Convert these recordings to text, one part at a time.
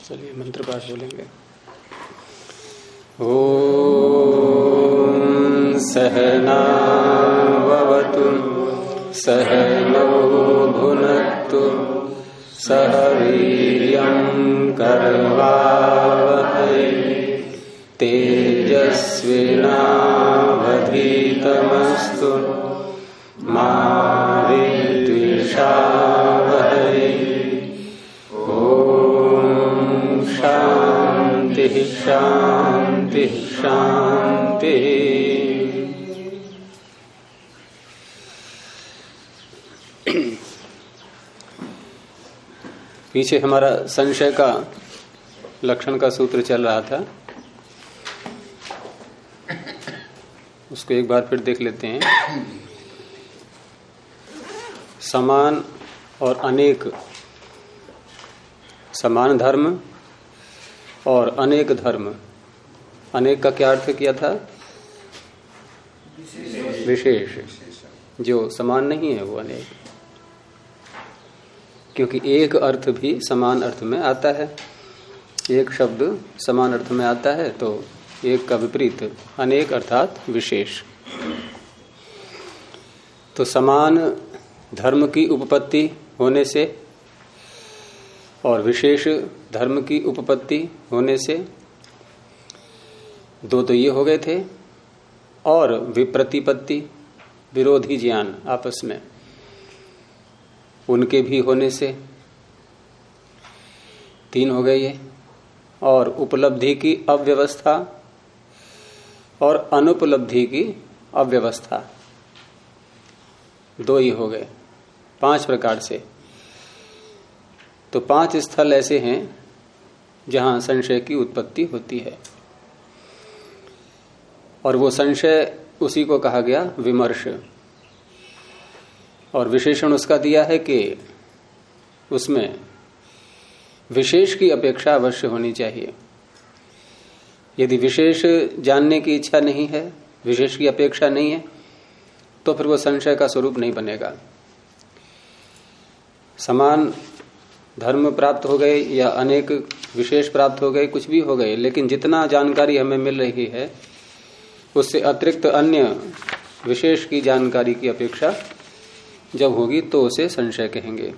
चलिए मंत्र पाठ बोलेंगे। ओम सहनावतु सहनौ भुनक्तु सह वीर्यं करवावहै तेजस्विनावधीतमस्तु मा विद्विषावहै। शांति शांति शांति। पीछे हमारा संशय का लक्षण का सूत्र चल रहा था, उसको एक बार फिर देख लेते हैं। समान और अनेक, समान धर्म और अनेक धर्म। अनेक का क्या अर्थ किया था? विशेष। जो समान नहीं है वो अनेक, क्योंकि एक अर्थ भी समान अर्थ में आता है। एक शब्द समान अर्थ में आता है तो एक का विपरीत अनेक अर्थात विशेष। तो समान धर्म की उपपत्ति होने से और विशेष धर्म की उपपत्ति होने से दो तो ये हो गए थे, और विप्रतिपत्ति विरोधी ज्ञान आपस में उनके भी होने से तीन हो गए ये, और उपलब्धि की अव्यवस्था और अनुपलब्धि की अव्यवस्था दो ही हो गए। 5 प्रकार से। तो 5 स्थल ऐसे हैं जहां संशय की उत्पत्ति होती है, और वो संशय उसी को कहा गया विमर्श। और विशेषण उसका दिया है कि उसमें विशेष की अपेक्षा अवश्य होनी चाहिए। यदि विशेष जानने की इच्छा नहीं है, विशेष की अपेक्षा नहीं है, तो फिर वो संशय का स्वरूप नहीं बनेगा। समान धर्म प्राप्त हो गए या अनेक विशेष प्राप्त हो गए, कुछ भी हो गए, लेकिन जितना जानकारी हमें मिल रही है उससे अतिरिक्त अन्य विशेष की जानकारी की अपेक्षा जब होगी तो उसे संशय कहेंगे।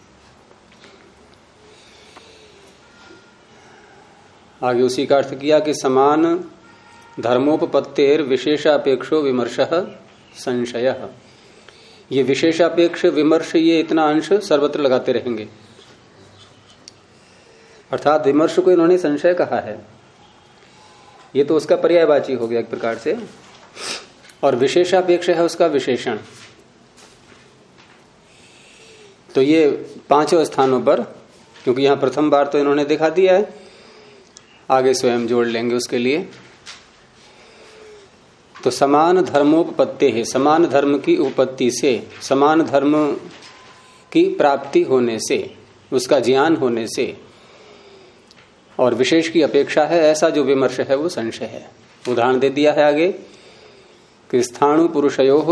आगे उसी का अर्थ किया कि समान धर्मोपपत्तेर विशेषापेक्षो विमर्शः संशयः। ये विशेषापेक्ष विमर्श, ये इतना अंश सर्वत्र लगाते रहेंगे, अर्थात विमर्श को इन्होंने संशय कहा है। ये तो उसका पर्यायवाची हो गया एक प्रकार से, और विशेषापेक्ष है उसका विशेषण। तो ये 5 स्थानों पर, क्योंकि यहां प्रथम बार तो इन्होंने दिखा दिया है, आगे स्वयं जोड़ लेंगे उसके लिए। तो समान धर्मोपपत्ति है, समान धर्म की उपपत्ति से, समान धर्म की प्राप्ति होने से, उसका ज्ञान होने से, और विशेष की अपेक्षा है, ऐसा जो विमर्श है वो संशय है। उदाहरण दे दिया है आगे कि स्थाणु पुरुषयोः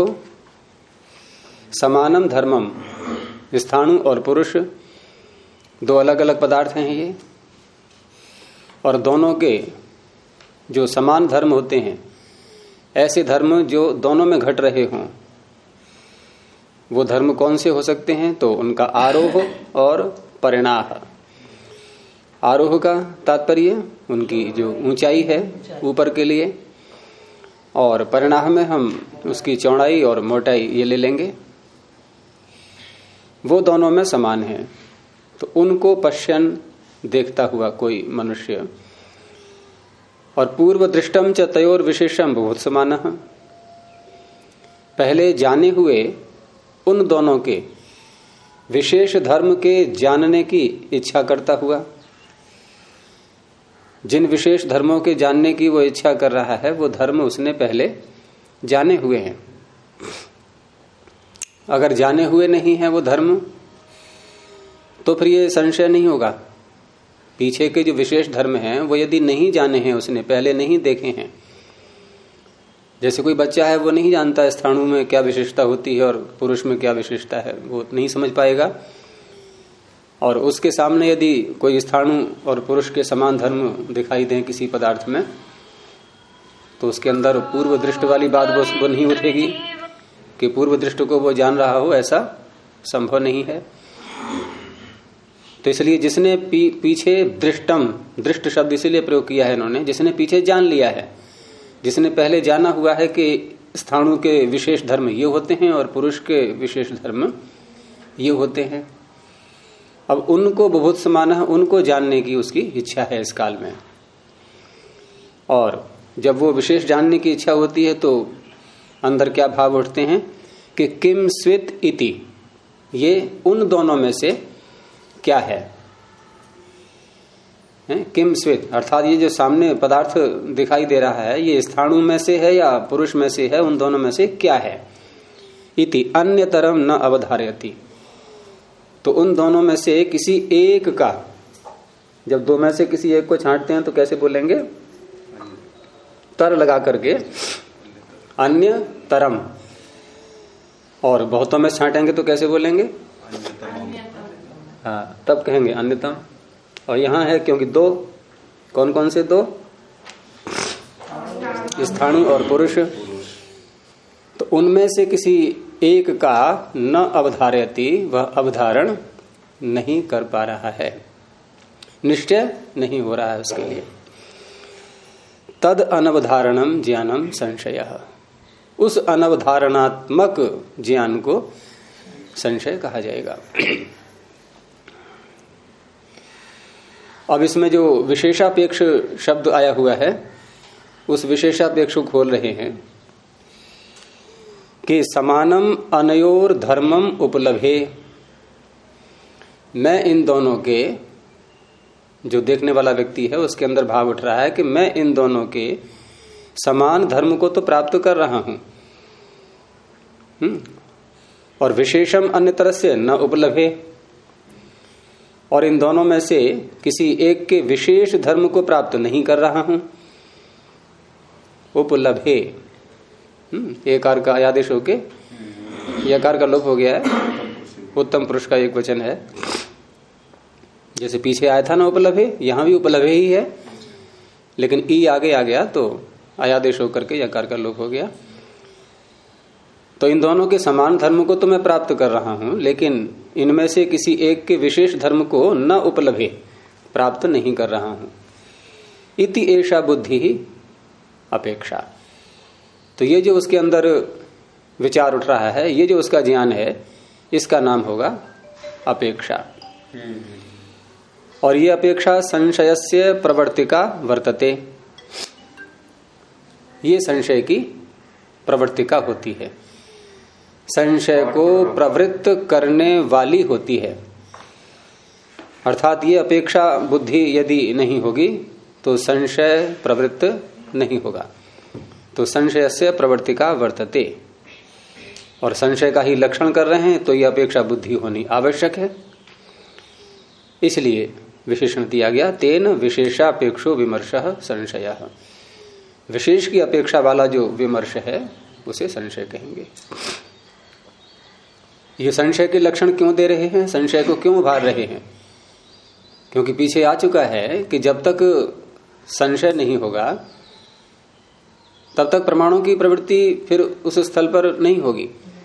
समानम धर्मम। स्थाणु और पुरुष 2 अलग अलग पदार्थ हैं ये, और दोनों के जो समान धर्म होते हैं, ऐसे धर्म जो दोनों में घट रहे हों, वो धर्म कौन से हो सकते हैं? तो उनका आरोह और परिणाह। आरोह का तात्पर्य उनकी जो ऊंचाई है ऊपर के लिए, और परिणाह में हम उसकी चौड़ाई और मोटाई ये ले लेंगे। वो दोनों में समान है, तो उनको पश्यन देखता हुआ कोई मनुष्य, और पूर्व दृष्टम च तयोर विशेषम बहुत समानः। पहले जाने हुए उन दोनों के विशेष धर्म के जानने की इच्छा करता हुआ, जिन विशेष धर्मों के जानने की वो इच्छा कर रहा है, वो धर्म उसने पहले जाने हुए हैं। अगर जाने हुए नहीं है वो धर्म, तो फिर ये संशय नहीं होगा। पीछे के जो विशेष धर्म हैं वो यदि नहीं जाने हैं, उसने पहले नहीं देखे हैं, जैसे कोई बच्चा है वो नहीं जानता स्थाणु में क्या विशेषता होती है और पुरुष में क्या विशेषता है, वो नहीं समझ पाएगा। और उसके सामने यदि कोई स्थाणु और पुरुष के समान धर्म दिखाई दें किसी पदार्थ में, तो उसके अंदर पूर्व दृष्टि वाली बात वो नहीं उठेगी कि पूर्व दृष्टि को वो जान रहा हो, ऐसा संभव नहीं है। तो इसलिए जिसने पीछे दृष्टम, दृष्ट शब्द इसीलिए प्रयोग किया है इन्होंने, जिसने पीछे जान लिया है, जिसने पहले जाना हुआ है कि स्थाणु के विशेष धर्म ये होते हैं और पुरुष के विशेष धर्म ये होते हैं, अब उनको बुभुत्स समान है, उनको जानने की उसकी इच्छा है इस काल में। और जब वो विशेष जानने की इच्छा होती है तो अंदर क्या भाव उठते हैं कि किम स्वित इति, ये उन दोनों में से क्या है, किम स्वित, अर्थात ये जो सामने पदार्थ दिखाई दे रहा है ये स्थाणु में से है या पुरुष में से है, उन दोनों में से क्या है। इति अन्यतरम न अवधारयति, तो उन दोनों में से किसी एक का, जब दो में से किसी एक को छांटते हैं तो कैसे बोलेंगे, तर लगा करके अन्य तरम, और बहुतों में छांटेंगे तो कैसे बोलेंगे, हाँ तब कहेंगे अन्यतम। और यहां है क्योंकि दो, कौन कौन से दो, स्थाणु और पुरुष, तो उनमें से किसी एक का न अवधारयति, वह अवधारण नहीं कर पा रहा है, निश्चय नहीं हो रहा है उसके लिए। तद अनवधारणम ज्ञानम संशयः, उस अनवधारणात्मक ज्ञान को संशय कहा जाएगा। अब इसमें जो विशेषापेक्ष शब्द आया हुआ है, उस विशेषापेक्ष को खोल रहे हैं कि समानम अनयोर धर्मम उपलभे, मैं इन दोनों के, जो देखने वाला व्यक्ति है उसके अंदर भाव उठ रहा है कि मैं इन दोनों के समान धर्म को तो प्राप्त कर रहा हूं, और विशेषम अन्य तरह से न उपलभे, और इन दोनों में से किसी एक के विशेष धर्म को प्राप्त नहीं कर रहा हूं। उपलभे, एकार का आदेश होके यकार का लोप हो गया है, उत्तम पुरुष का एक वचन है, जैसे पीछे आया था ना उपलभे, यहां भी उपलभे ही है, लेकिन ई आगे आ गया तो आयादेश होकर के यकार का लोप हो गया। तो इन दोनों के समान धर्म को तो मैं प्राप्त कर रहा हूं, लेकिन इनमें से किसी एक के विशेष धर्म को न उपलभे, प्राप्त नहीं कर रहा हूं। इति एषा बुद्धि ही अपेक्षा, तो ये जो उसके अंदर विचार उठ रहा है, ये जो उसका ज्ञान है, इसका नाम होगा अपेक्षा। और ये अपेक्षा संशयस्य प्रवर्तिका वर्तते, ये संशय की प्रवर्तिका होती है, संशय को प्रवृत्त करने वाली होती है। अर्थात ये अपेक्षा बुद्धि यदि नहीं होगी तो संशय प्रवृत्त नहीं होगा। तो संशय से प्रवर्तिका वर्तते, और संशय का ही लक्षण कर रहे हैं तो ये अपेक्षा बुद्धि होनी आवश्यक है। इसलिए विशेषण दिया गया, तेन विशेषापेक्षो विमर्शः संशयः, विशेष की अपेक्षा वाला जो विमर्श है उसे संशय कहेंगे। ये संशय के लक्षण क्यों दे रहे हैं, संशय को क्यों उभार रहे हैं, क्योंकि पीछे आ चुका है कि जब तक संशय नहीं होगा तब तक प्रमाणों की प्रवृत्ति फिर उस स्थल पर नहीं होगी।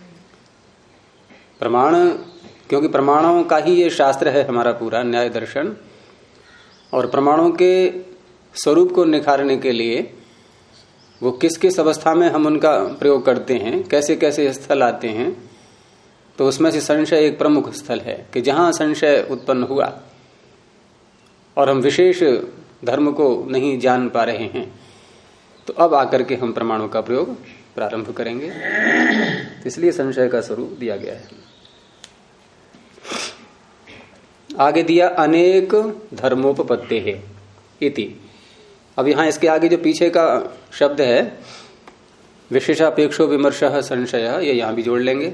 प्रमाण, क्योंकि प्रमाणों का ही ये शास्त्र है हमारा पूरा न्याय दर्शन, और प्रमाणों के स्वरूप को निखारने के लिए वो किस किस अवस्था में हम उनका प्रयोग करते हैं, कैसे कैसे स्थल आते हैं, तो उसमें से संशय एक प्रमुख स्थल है कि जहां संशय उत्पन्न हुआ और हम विशेष धर्म को नहीं जान पा रहे हैं, तो अब आकर के हम प्रमाणों का प्रयोग प्रारंभ करेंगे। इसलिए संशय का स्वरूप दिया गया है। आगे दिया अनेक धर्मोपपत्ते है इति। अब यहां इसके आगे जो पीछे का शब्द है विशेषापेक्षो विमर्शः संशय, ये यहां भी जोड़ लेंगे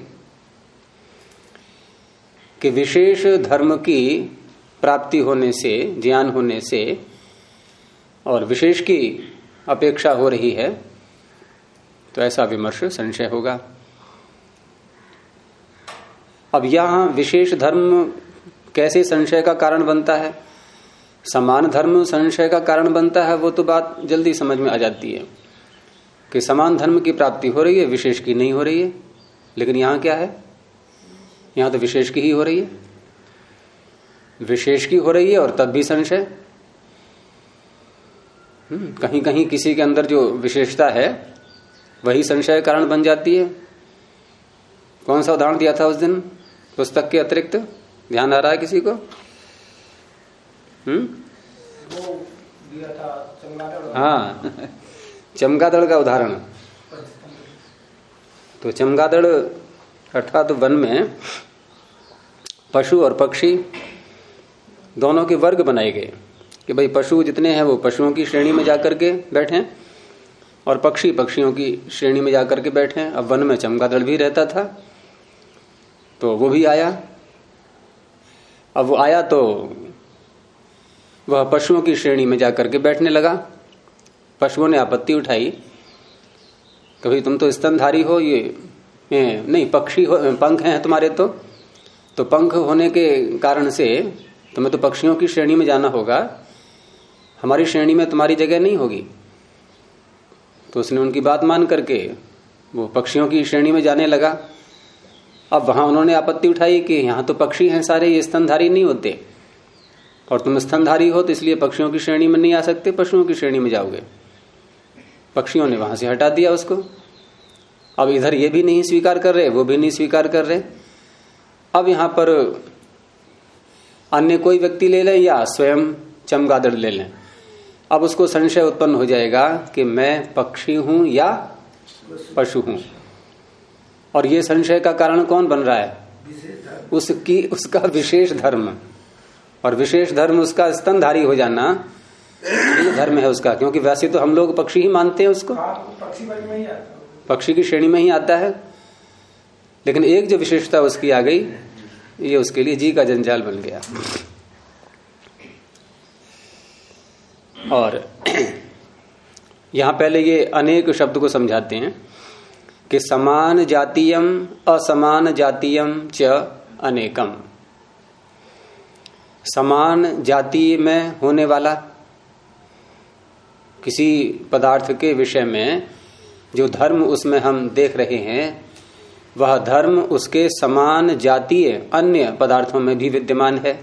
कि विशेष धर्म की प्राप्ति होने से, ज्ञान होने से, और विशेष की अपेक्षा हो रही है तो ऐसा विमर्श संशय होगा। अब यहां विशेष धर्म कैसे संशय का कारण बनता है? समान धर्म संशय का कारण बनता है, वो तो बात जल्दी समझ में आ जाती है कि समान धर्म की प्राप्ति हो रही है, विशेष की नहीं हो रही है। लेकिन यहां क्या है? यहां तो विशेष की ही हो रही है, विशेष की हो रही है और तब भी संशय। कहीं कहीं किसी के अंदर जो विशेषता है वही संशय कारण बन जाती है। कौन सा उदाहरण दिया था उस दिन पुस्तक के अतिरिक्त? ध्यान आ रहा है किसी को? वो दिया था चमगादड़। हाँ, चमगादड़ का उदाहरण। तो चमगादड़ अर्थात वन में पशु और पक्षी दोनों के वर्ग बनाए गए कि भाई पशु जितने हैं वो पशुओं की श्रेणी में जाकर के बैठे और पक्षी पक्षियों की श्रेणी में जाकर के बैठे। अब वन में चमगादड़ भी रहता था, तो वो भी आया। अब वो आया तो वह पशुओं की श्रेणी में जाकर के बैठने लगा। पशुओं ने आपत्ति उठाई, कभी तुम तो स्तनधारी हो, ये नहीं पक्षी हो, पंख हैं तुम्हारे तो पंख होने के कारण से तुम्हें तो पक्षियों की श्रेणी में जाना होगा, हमारी श्रेणी में तुम्हारी जगह नहीं होगी। तो उसने उनकी बात मान करके वो पक्षियों की श्रेणी में जाने लगा। अब वहां उन्होंने आपत्ति उठाई कि यहां तो पक्षी हैं सारे, ये स्तनधारी नहीं होते, और तुम स्तनधारी हो तो इसलिए पक्षियों की श्रेणी में नहीं आ सकते, पशुओं की श्रेणी में जाओगे। पक्षियों ने वहां से हटा दिया उसको। अब इधर ये भी नहीं स्वीकार कर रहे, वो भी नहीं स्वीकार कर रहे। अब यहां पर अन्य कोई व्यक्ति ले लें या स्वयं चमगादड़ ले लें, अब उसको संशय उत्पन्न हो जाएगा कि मैं पक्षी हूं या पशु हूं। और ये संशय का कारण कौन बन रहा है? उसका विशेष धर्म, और विशेष धर्म उसका स्तनधारी हो जाना, ये धर्म है उसका। क्योंकि वैसे तो हम लोग पक्षी ही मानते हैं उसको, पक्षी की श्रेणी में ही आता है, लेकिन एक जो विशेषता उसकी आ गई, ये उसके लिए जी का जंजाल बन गया। और यहां पहले ये अनेक शब्द को समझाते हैं कि समान जातीयम असमान जातीयम च अनेकम। समान जाति में होने वाला, किसी पदार्थ के विषय में जो धर्म उसमें हम देख रहे हैं, वह धर्म उसके समान जातीय अन्य पदार्थों में भी विद्यमान है,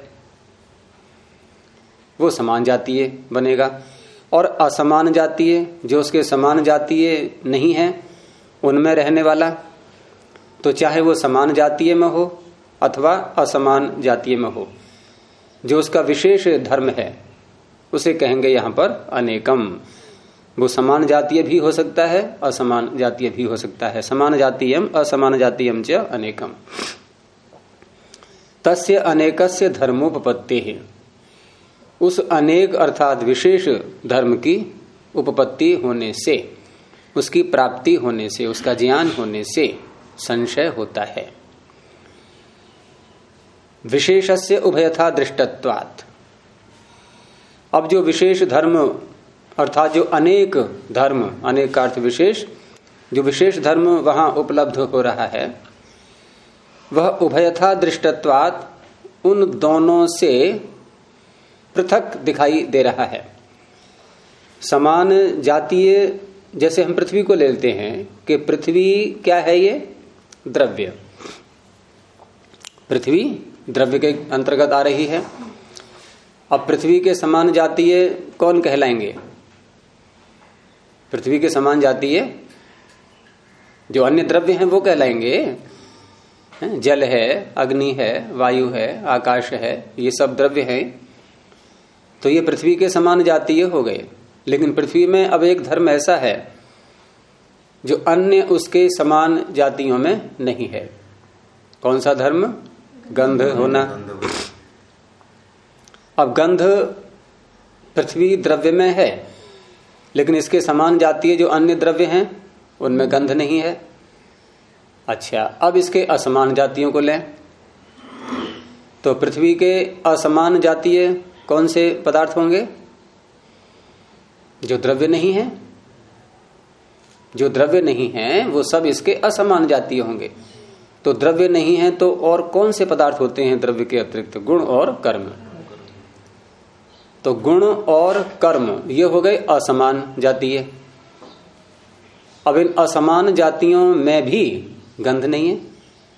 वो समान जातीय बनेगा। और असमान जातीय, जो उसके समान जातीय नहीं है, उनमें रहने वाला, तो चाहे वो समान जातीय में हो अथवा असमान जातीय में हो, जो उसका विशेष धर्म है उसे कहेंगे यहां पर अनेकम। वो समान जातीय भी हो सकता है, असमान जातीय भी हो सकता है। समान जातीयम असमान जातीयम च अनेकम। तस्य अनेकस्य धर्मोपपत्ति, उस अनेक अर्थात विशेष धर्म की उपपत्ति होने से, उसकी प्राप्ति होने से, उसका ज्ञान होने से संशय होता है। विशेषस्य उभयथा दृष्टत्वात्। अब जो विशेष धर्म अर्थात जो अनेक धर्म, अनेक का अर्थ विशेष, जो विशेष धर्म वहां उपलब्ध हो रहा है, वह उभयथा दृष्टत्वात् उन दोनों से पृथक दिखाई दे रहा है। समान जातीय, जैसे हम पृथ्वी को ले लेते हैं कि पृथ्वी क्या है? ये द्रव्य, पृथ्वी द्रव्य के अंतर्गत आ रही है। अब पृथ्वी के समान जातीय कौन कहलाएंगे? पृथ्वी के समान जातीय जो अन्य द्रव्य हैं वो कहलाएंगे। जल है, अग्नि है, वायु है, आकाश है, ये सब द्रव्य हैं, तो ये पृथ्वी के समान जातीय हो गए। लेकिन पृथ्वी में अब एक धर्म ऐसा है जो अन्य उसके समान जातियों में नहीं है। कौन सा धर्म? गंध होना। अब गंध पृथ्वी द्रव्य में है, लेकिन इसके समान जातीय जो अन्य द्रव्य हैं उनमें गंध नहीं है। अच्छा, अब इसके असमान जातियों को लें तो पृथ्वी के असमान जातीय कौन से पदार्थ होंगे? जो द्रव्य नहीं है। जो द्रव्य नहीं है वो सब इसके असमान जातीय होंगे। तो द्रव्य नहीं है तो और कौन से पदार्थ होते हैं द्रव्य के अतिरिक्त? गुण और कर्म। तो गुण और कर्म ये हो गए असमान जातीय। अब इन असमान जातियों में भी गंध नहीं है।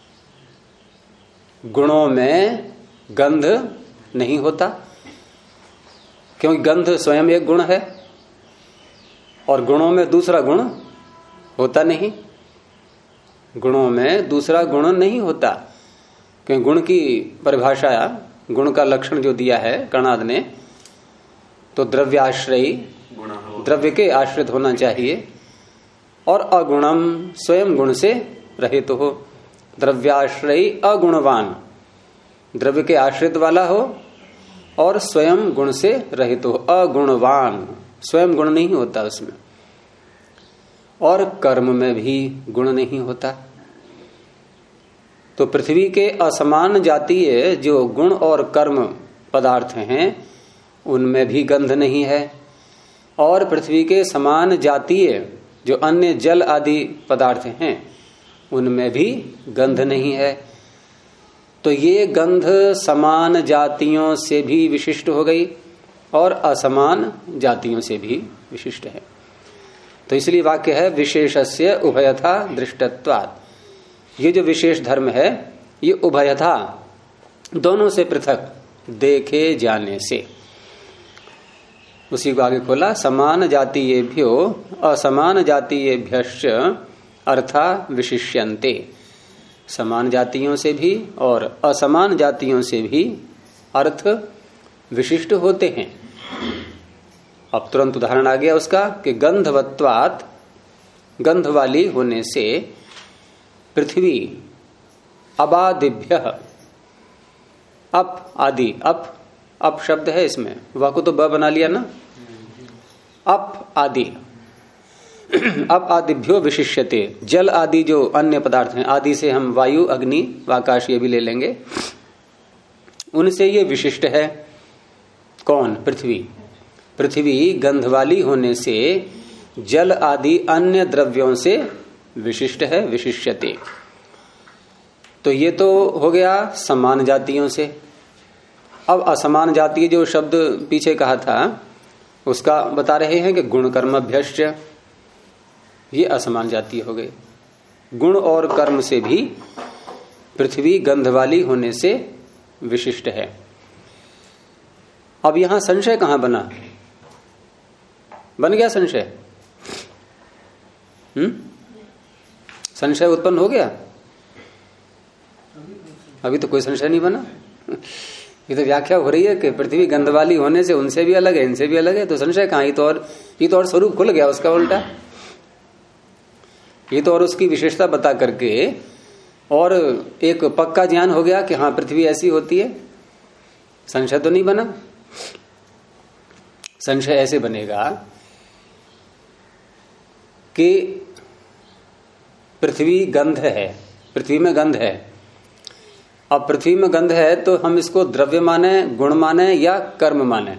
गुणों में गंध नहीं होता, क्योंकि गंध स्वयं एक गुण है और गुणों में दूसरा गुण होता नहीं। गुणों में दूसरा गुण नहीं होता, क्योंकि गुण की परिभाषा, गुण का लक्षण जो दिया है कणाद ने, तो द्रव्याश्रयी, द्रव्य के आश्रित होना चाहिए, और अगुणम स्वयं गुण से रहित हो। द्रव्याश्रयी अगुणवान, द्रव्य के आश्रित वाला हो और स्वयं गुण से रहित हो। अगुणवान, स्वयं गुण नहीं होता उसमें। और कर्म में भी गुण नहीं होता। तो पृथ्वी के असमान जातीय जो गुण और कर्म पदार्थ हैं उनमें भी गंध नहीं है, और पृथ्वी के समान जातीय जो अन्य जल आदि पदार्थ हैं उनमें भी गंध नहीं है। तो ये गंध समान जातियों से भी विशिष्ट हो गई और असमान जातियों से भी विशिष्ट है। तो इसलिए वाक्य है विशेषस्य उभयथा दृष्टत्वात्। ये जो विशेष धर्म है ये उभयथा, दोनों से पृथक देखे जाने से। उसी को आगे खोला, समान जातीयेभ्यो असमान जातीयेभ्यश्च अर्था विशिष्यन्ते। समान जातियों से भी और असमान जातियों से भी अर्थ विशिष्ट होते हैं। अब तुरंत उदाहरण आ गया उसका कि गंधवत्वात्, गंध वाली होने से पृथ्वी अबादिभ्य, अप आदि, अप शब्द है इसमें, वह को तो ब बना लिया ना, अप आदि, अप आदिभ्यो विशिष्यते। जल आदि जो अन्य पदार्थ हैं, आदि से हम वायु, अग्नि, आकाश ये भी ले लेंगे, उनसे ये विशिष्ट है। कौन? पृथ्वी। पृथ्वी गंध वाली होने से जल आदि अन्य द्रव्यों से विशिष्ट है, विशिष्यते। तो ये तो हो गया समान जातियों से। अब असमान जातीय जो शब्द पीछे कहा था उसका बता रहे हैं कि गुण कर्मभ्यश्च, ये असमान जातीय हो गए। गुण और कर्म से भी पृथ्वी गंध वाली होने से विशिष्ट है। अब यहां संशय कहां बना? बन गया संशय? संशय उत्पन्न हो गया? अभी तो कोई संशय नहीं बना। ये तो व्याख्या हो रही है कि पृथ्वी गंध वाली होने से उनसे भी अलग है, इनसे भी अलग है, तो संशय कहां? ये तो और स्वरूप खुल गया उसका उल्टा। ये तो और उसकी विशेषता बता करके और एक पक्का ज्ञान हो गया कि हाँ पृथ्वी ऐसी होती है। संशय तो नहीं बना। संशय ऐसे बनेगा कि पृथ्वी गंध है, पृथ्वी में गंध है। अब पृथ्वी में गंध है तो हम इसको द्रव्य माने, गुण माने या कर्म माने?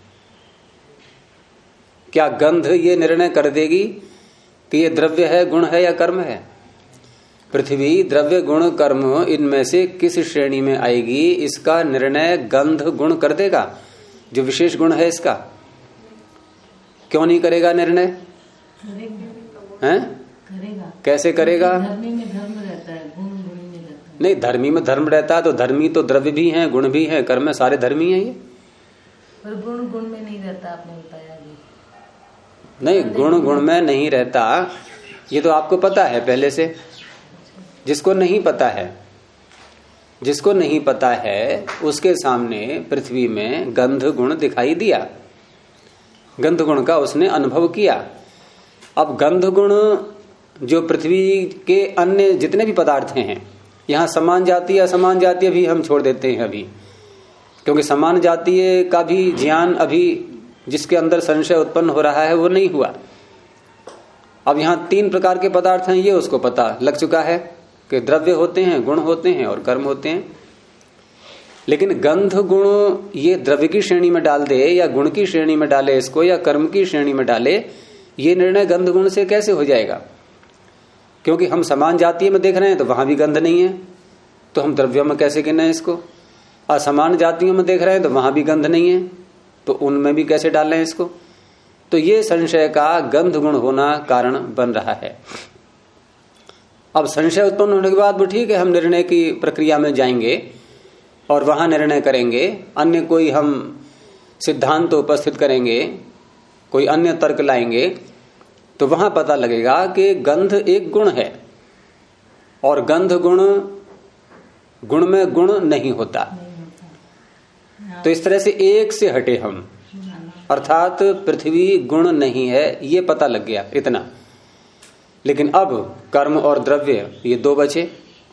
क्या गंध ये निर्णय कर देगी कि ये द्रव्य है, गुण है या कर्म है? पृथ्वी द्रव्य, गुण, कर्म इनमें से किस श्रेणी में आएगी इसका निर्णय गंध गुण कर देगा, जो विशेष गुण है इसका। क्यों नहीं करेगा निर्णय? हैं? कैसे करेगा? धर्मी में धर्म रहता है, गुण गुणी में रहता है। नहीं, धर्मी में धर्म रहता है तो धर्मी तो द्रव्य भी हैं, गुण भी हैं, कर्म में सारे धर्मी हैं ये। पर गुण गुण में नहीं रहता, आपने बताया भी। नहीं, गुण गुण में नहीं रहता, ये तो आपको पता है पहले से। जिसको नहीं पता है, जिसको नहीं पता है उसके सामने पृथ्वी में गंध गुण दिखाई दिया, गंध गुण का उसने अनुभव किया। अब गंध गुण जो पृथ्वी के अन्य जितने भी पदार्थ हैं, यहां समान जातीय असमान जातीय भी हम छोड़ देते हैं अभी, क्योंकि समान जातीय का भी ज्ञान अभी जिसके अंदर संशय उत्पन्न हो रहा है वो नहीं हुआ। अब यहां 3 प्रकार के पदार्थ हैं, ये उसको पता लग चुका है कि द्रव्य होते हैं, गुण होते हैं और कर्म होते हैं। लेकिन गंध गुण ये द्रव्य की श्रेणी में डाल दे या गुण की श्रेणी में डाले इसको या कर्म की श्रेणी में डाले, ये निर्णय गंध गुण से कैसे हो जाएगा? क्योंकि हम समान जातीय में देख रहे हैं तो वहां भी गंध नहीं है, तो हम द्रव्यों में कैसे गिने इसको। असमान जातियों में देख रहे हैं तो वहां भी गंध नहीं है, तो उनमें भी कैसे डालें इसको। तो ये संशय का गंध गुण होना कारण बन रहा है। अब संशय उत्पन्न होने के बाद वो ठीक है, हम निर्णय की प्रक्रिया में जाएंगे और वहां निर्णय करेंगे, अन्य कोई हम सिद्धांत तो उपस्थित करेंगे, कोई अन्य तर्क लाएंगे, तो वहां पता लगेगा कि गंध एक गुण है और गंध गुण में गुण नहीं होता। तो इस तरह से एक से हटे हम, अर्थात पृथ्वी गुण नहीं है, ये पता लग गया इतना। लेकिन अब कर्म और द्रव्य ये दो बचे।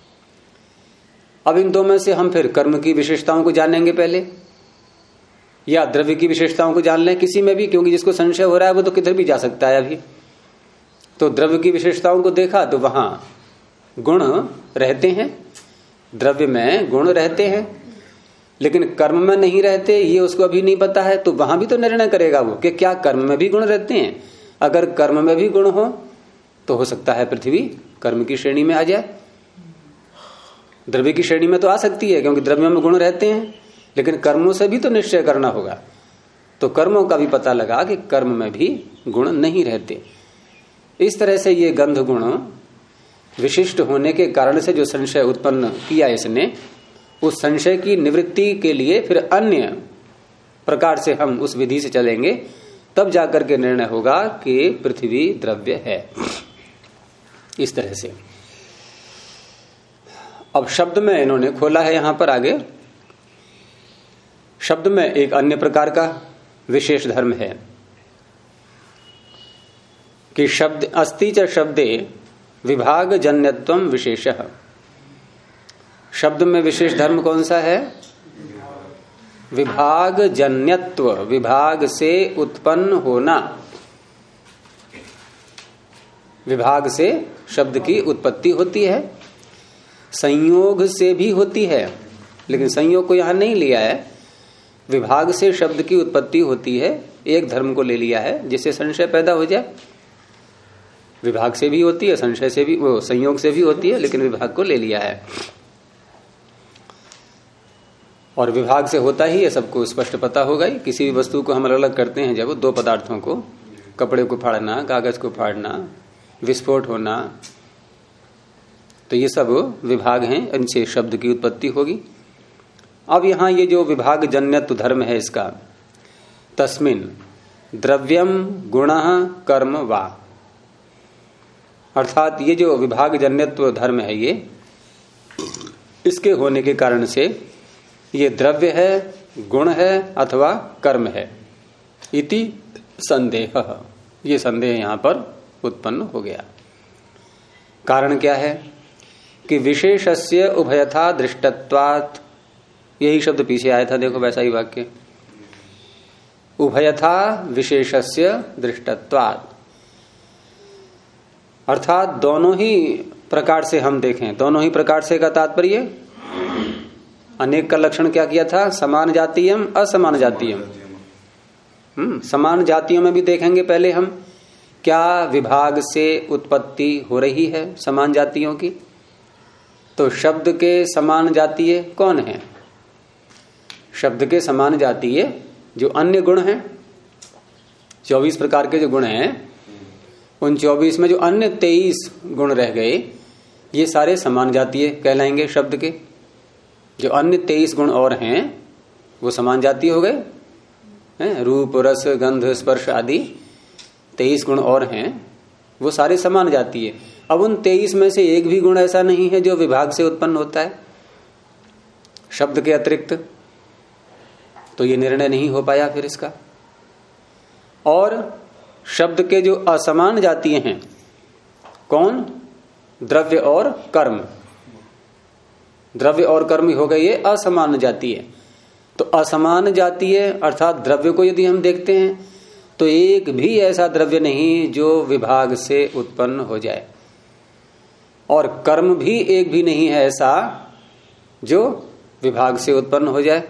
अब इन दो में से हम फिर कर्म की विशेषताओं को जानेंगे पहले, या द्रव्य की विशेषताओं को जान लें किसी में भी, क्योंकि जिसको संशय हो रहा है वो तो किधर भी जा सकता है अभी। तो द्रव्य की विशेषताओं को देखा तो वहां गुण रहते हैं, द्रव्य में गुण रहते हैं, लेकिन कर्म में नहीं रहते, ये उसको अभी नहीं पता है। तो वहां भी तो निर्णय करेगा वो कि क्या कर्म में भी गुण रहते हैं। अगर कर्म में भी गुण हो सकता है पृथ्वी कर्म की श्रेणी में आ जाए, द्रव्य की श्रेणी में तो आ सकती है, क्योंकि द्रव्यों में गुण रहते हैं, लेकिन कर्मों से भी तो निश्चय करना होगा। तो कर्मों का भी पता लगा कि कर्म में भी गुण नहीं रहते। इस तरह से ये गंध गुण विशिष्ट होने के कारण से जो संशय उत्पन्न किया इसने, उस संशय की निवृत्ति के लिए फिर अन्य प्रकार से हम उस विधि से चलेंगे, तब जाकर के निर्णय होगा कि पृथ्वी द्रव्य है। इस तरह से अब शब्द में इन्होंने खोला है यहां पर आगे। शब्द में एक अन्य प्रकार का विशेष धर्म है कि शब्द अस्ति च शब्दे विभाग जन्यत्वम विशेषः। शब्द में विशेष धर्म कौन सा है? विभाग जन्यत्व, विभाग से उत्पन्न होना। विभाग से शब्द की उत्पत्ति होती है, संयोग से भी होती है, लेकिन संयोग को यहां नहीं लिया है। विभाग से शब्द की उत्पत्ति होती है, एक धर्म को ले लिया है जिससे संशय पैदा हो जाए। विभाग से भी होती है, संशय से भी, वो संयोग से भी होती है, लेकिन विभाग को ले लिया है। और विभाग से होता ही है, सबको स्पष्ट पता होगा ही। किसी भी वस्तु को हम अलग अलग करते हैं, जब दो पदार्थों को, कपड़े को फाड़ना, कागज को फाड़ना, विस्फोट होना, तो ये सब विभाग हैं, इनसे शब्द की उत्पत्ति होगी। अब यहां ये जो विभाग जन्यत्व धर्म है इसका, तस्मिन द्रव्यम गुणः कर्म वा, अर्थात ये जो विभाग जन्यत्व धर्म है ये, इसके होने के कारण से ये द्रव्य है, गुण है अथवा कर्म है, इति संदेह। ये संदेह यहां पर उत्पन्न हो गया। कारण क्या है कि विशेषस्य उभयथा दृष्टत्वात्, यही शब्द पीछे आया था, देखो वैसा ही वाक्य, उभयथा विशेषस्य दृष्टत्वात्, अर्थात दोनों ही प्रकार से हम देखें। दोनों ही प्रकार से का तात्पर्य, अनेक का लक्षण क्या किया था? समान जातीयम असमान जातीयम। समान जातियों में भी देखेंगे पहले हम, क्या विभाग से उत्पत्ति हो रही है समान जातियों की। तो शब्द के समान जातीय कौन है? शब्द के समान जातीय जो अन्य गुण हैं, 24 प्रकार के जो गुण हैं, उन 24 में जो अन्य 23 गुण रह गए, ये सारे समान जातीय कहलाएंगे शब्द के। जो अन्य 23 गुण और हैं वो समान जातीय हो गए, रूप रस गंध स्पर्श आदि 23 गुण और हैं, वो सारे समान जातीय। अब उन 23 में से एक भी गुण ऐसा नहीं है जो विभाग से उत्पन्न होता है शब्द के अतिरिक्त, तो ये निर्णय नहीं हो पाया फिर इसका। और शब्द के जो असमान जातीय हैं, कौन? द्रव्य और कर्म। द्रव्य और कर्म हो गए ये असमान जातीय। तो असमान जातीय अर्थात द्रव्य को यदि हम देखते हैं तो एक भी ऐसा द्रव्य नहीं जो विभाग से उत्पन्न हो जाए, और कर्म भी एक भी नहीं है ऐसा जो विभाग से उत्पन्न हो जाए।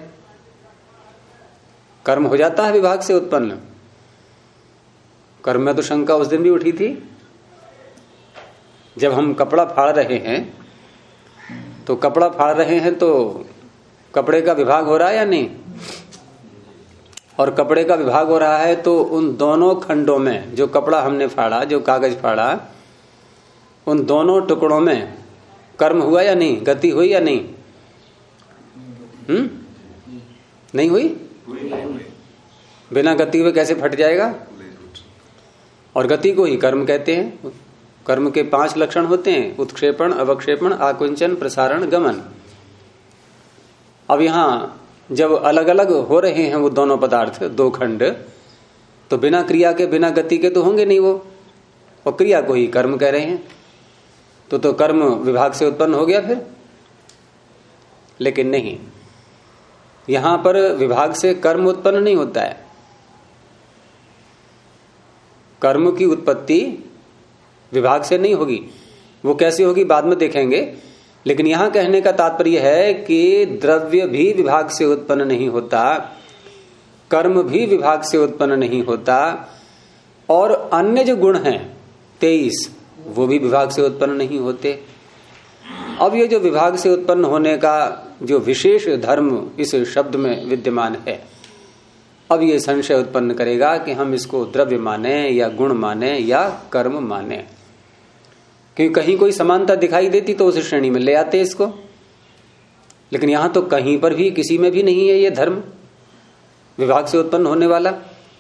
कर्म हो जाता है विभाग से उत्पन्न, कर्म में तो शंका उस दिन भी उठी थी जब हम कपड़ा फाड़ रहे हैं तो कपड़ा फाड़ रहे हैं तो कपड़े का विभाग हो रहा है या नहीं? और कपड़े का विभाग हो रहा है तो उन दोनों खंडों में जो कपड़ा हमने फाड़ा, जो कागज फाड़ा, उन दोनों टुकड़ों में कर्म हुआ या नहीं? गति हुई या नहीं? नहीं हुई? बिना गति हुए कैसे फट जाएगा? और गति को ही कर्म कहते हैं। कर्म के 5 लक्षण होते हैं: उत्क्षेपण, अवक्षेपण, आकुंचन, प्रसारण, गमन। अब यहां जब अलग अलग हो रहे हैं वो दोनों पदार्थ, 2 खंड, तो बिना क्रिया के, बिना गति के तो होंगे नहीं वो, और क्रिया को ही कर्म कह रहे हैं। तो कर्म विभाग से उत्पन्न हो गया फिर। लेकिन नहीं, यहां पर विभाग से कर्म उत्पन्न नहीं होता है। कर्म की उत्पत्ति विभाग से नहीं होगी। वो कैसे होगी बाद में देखेंगे। लेकिन यहां कहने का तात्पर्य है कि द्रव्य भी विभाग से उत्पन्न नहीं होता, कर्म भी विभाग से उत्पन्न नहीं होता, और अन्य जो गुण हैं 23 वो भी विभाग से उत्पन्न नहीं होते। अब ये जो विभाग से उत्पन्न होने का जो विशेष धर्म इस शब्द में विद्यमान है, अब ये संशय उत्पन्न करेगा कि हम इसको द्रव्य माने या गुण माने या कर्म माने। क्योंकि कहीं कोई समानता दिखाई देती तो उस श्रेणी में ले आते इसको, लेकिन यहां तो कहीं पर भी, किसी में भी नहीं है ये धर्म विभाग से उत्पन्न होने वाला।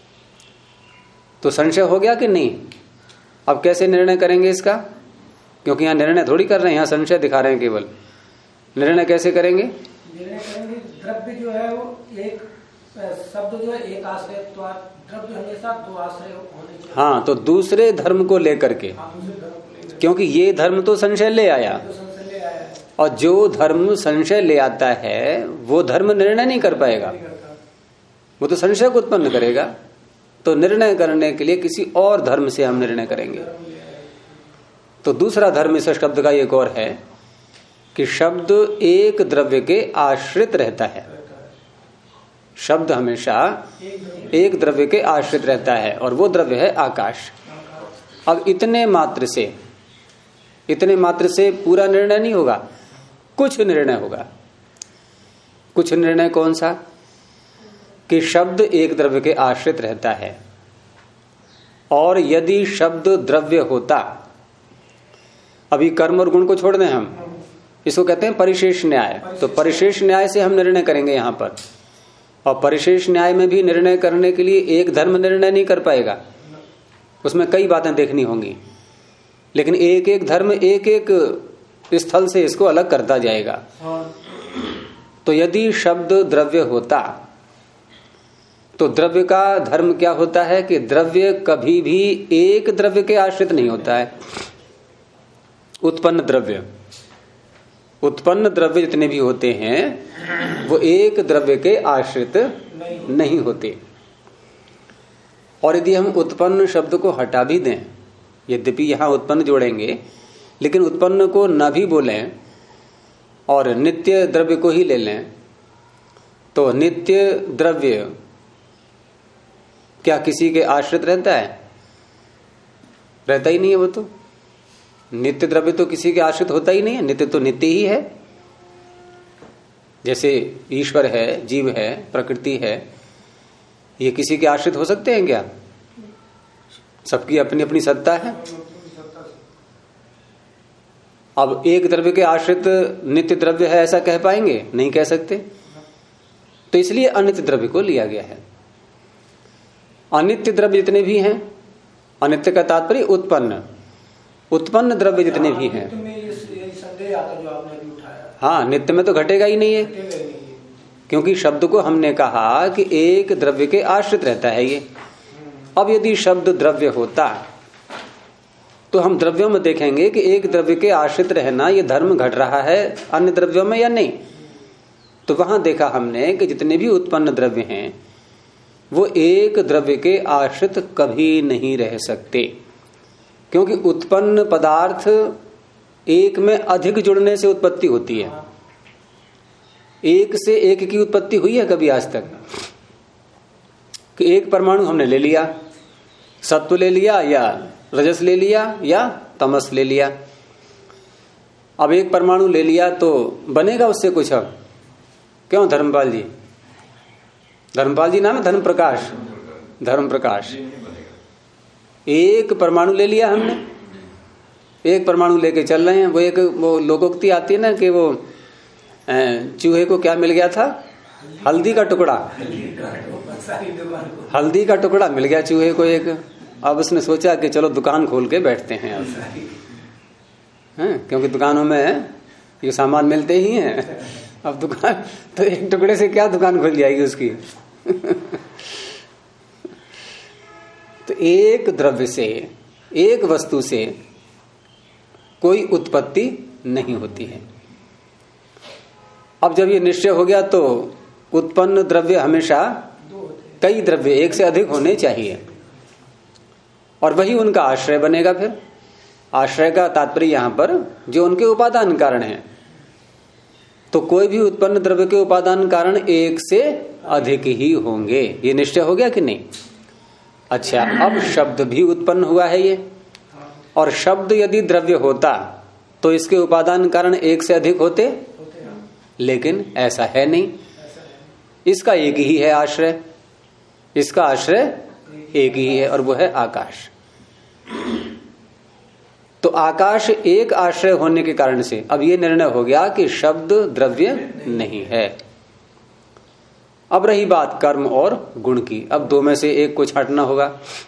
तो संशय हो गया कि नहीं? अब कैसे निर्णय करेंगे इसका? क्योंकि यहां निर्णय थोड़ी कर रहे हैं, यहां संशय दिखा रहे हैं केवल। निर्णय कैसे करेंगे? निर्णय करेंगे द्रव्य जो है वो एक शब्द जो है एक आश्रय, तो द्रव्य हमेशा 2 आश्रय होने चाहिए। हाँ, तो दूसरे धर्म को लेकर के, क्योंकि ये धर्म तो संशय ले आया, और जो धर्म संशय ले आता है वो धर्म निर्णय नहीं कर पाएगा, वो तो संशय को उत्पन्न करेगा। तो निर्णय करने के लिए किसी और धर्म से हम निर्णय करेंगे। तो दूसरा धर्म इस शब्द का एक और है कि शब्द एक द्रव्य के आश्रित रहता है। शब्द हमेशा एक द्रव्य के आश्रित रहता है, और वो द्रव्य है आकाश। अब इतने मात्र से पूरा निर्णय नहीं होगा, कुछ निर्णय होगा। कुछ निर्णय कौन सा? कि शब्द एक द्रव्य के आश्रित रहता है, और यदि शब्द द्रव्य होता, अभी कर्म और गुण को छोड़ दें हम, इसको कहते हैं परिशेष न्याय। तो परिशेष न्याय से हम निर्णय करेंगे यहां पर, और परिशेष न्याय में भी निर्णय करने के लिए एक धर्म निर्णय नहीं कर पाएगा, उसमें कई बातें देखनी होंगी। लेकिन एक एक धर्म एक एक स्थल से इसको अलग करता जाएगा। तो यदि शब्द द्रव्य होता तो द्रव्य का धर्म क्या होता है कि द्रव्य कभी भी एक द्रव्य के आश्रित नहीं होता है। उत्पन्न द्रव्य जितने भी होते हैं वो एक द्रव्य के आश्रित नहीं होते। और यदि हम उत्पन्न शब्द को हटा भी दें, यद्यपि यहां उत्पन्न जोड़ेंगे, लेकिन उत्पन्न को न भी बोलें और नित्य द्रव्य को ही ले लें, तो नित्य द्रव्य क्या किसी के आश्रित रहता है? रहता ही नहीं है। वो तो नित्य द्रव्य तो किसी के आश्रित होता ही नहीं है। नित्य तो नित्य ही है। जैसे ईश्वर है, जीव है, प्रकृति है, ये किसी के आश्रित हो सकते हैं क्या? सबकी अपनी अपनी सत्ता है। अब एक द्रव्य के आश्रित नित्य द्रव्य है ऐसा कह पाएंगे? नहीं कह सकते। तो इसलिए अनित्य द्रव्य को लिया गया है। अनित्य द्रव्य जितने भी हैं, अनित्य का तात्पर्य उत्पन्न द्रव्य जितने भी हैं, हाँ, नित्य में तो घटेगा ही नहीं है, क्योंकि शब्द को हमने कहा कि एक द्रव्य के आश्रित रहता है ये। अब यदि शब्द द्रव्य होता तो हम द्रव्यों में देखेंगे कि एक द्रव्य के आश्रित रहना ये धर्म घट रहा है अन्य द्रव्यों में या नहीं। तो वहां देखा हमने कि जितने भी उत्पन्न द्रव्य हैं वो एक द्रव्य के आश्रित कभी नहीं रह सकते, क्योंकि उत्पन्न पदार्थ एक में अधिक जुड़ने से उत्पत्ति होती है। एक से एक की उत्पत्ति हुई है कभी आज तक? कि एक परमाणु हमने ले लिया, सत्व ले लिया या रजस ले लिया या तमस ले लिया, अब एक परमाणु ले लिया तो बनेगा उससे कुछ? अब क्यों धर्मपाल जी? धर्मपाल जी नाम है? धर्म प्रकाश, धर्म प्रकाश। एक परमाणु ले लिया हमने, एक परमाणु लेके चल रहे हैं। वो लोकोक्ति आती है ना कि वो चूहे को क्या मिल गया था? हल्दी का टुकड़ा, हल्दी का टुकड़ा मिल गया चूहे को एक। अब उसने सोचा कि चलो दुकान खोल के बैठते हैं अब, क्योंकि दुकानों में ये सामान मिलते ही हैं। अब दुकान तो एक टुकड़े से क्या दुकान खुल जाएगी उसकी। तो एक द्रव्य से, एक वस्तु से कोई उत्पत्ति नहीं होती है। अब जब ये निश्चय हो गया तो उत्पन्न द्रव्य हमेशा कई द्रव्य, एक से अधिक होने चाहिए, और वही उनका आश्रय बनेगा। फिर आश्रय का तात्पर्य यहां पर जो उनके उपादान कारण है। तो कोई भी उत्पन्न द्रव्य के उपादान कारण एक से अधिक ही होंगे, ये निश्चय हो गया कि नहीं? अच्छा, अब शब्द भी उत्पन्न हुआ है ये, और शब्द यदि द्रव्य होता तो इसके उपादान कारण एक से अधिक होते, लेकिन ऐसा है नहीं। इसका एक ही है आश्रय, इसका आश्रय एक ही है, और वो है आकाश। तो आकाश एक आश्रय होने के कारण से अब ये निर्णय हो गया कि शब्द द्रव्य नहीं है। अब रही बात कर्म और गुण की। अब दो में से एक को छांटना होगा।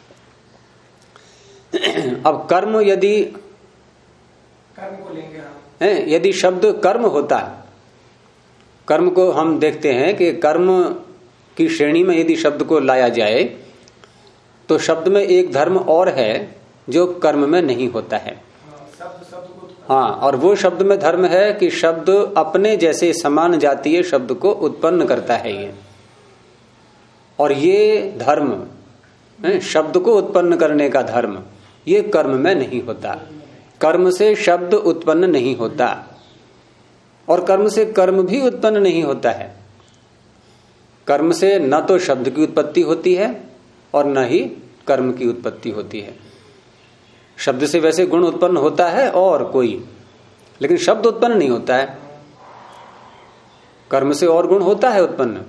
अब कर्म यदि कर्म को लेंगे हम, यदि शब्द कर्म होता, कर्म को हम देखते हैं कि कर्म की श्रेणी में यदि शब्द को लाया जाए तो शब्द में एक धर्म और है जो कर्म में नहीं होता है। हाँ, और वो शब्द में धर्म है कि शब्द अपने जैसे समान जातीय शब्द को उत्पन्न करता है ये, और ये धर्म, शब्द को उत्पन्न करने का धर्म, ये कर्म में नहीं होता। कर्म से शब्द उत्पन्न नहीं होता, और कर्म से कर्म भी उत्पन्न नहीं होता है। कर्म से न तो शब्द की उत्पत्ति होती है और न ही कर्म की उत्पत्ति होती है। शब्द से वैसे गुण उत्पन्न होता है और कोई, लेकिन शब्द उत्पन्न नहीं होता है। कर्म से और गुण होता है उत्पन्न।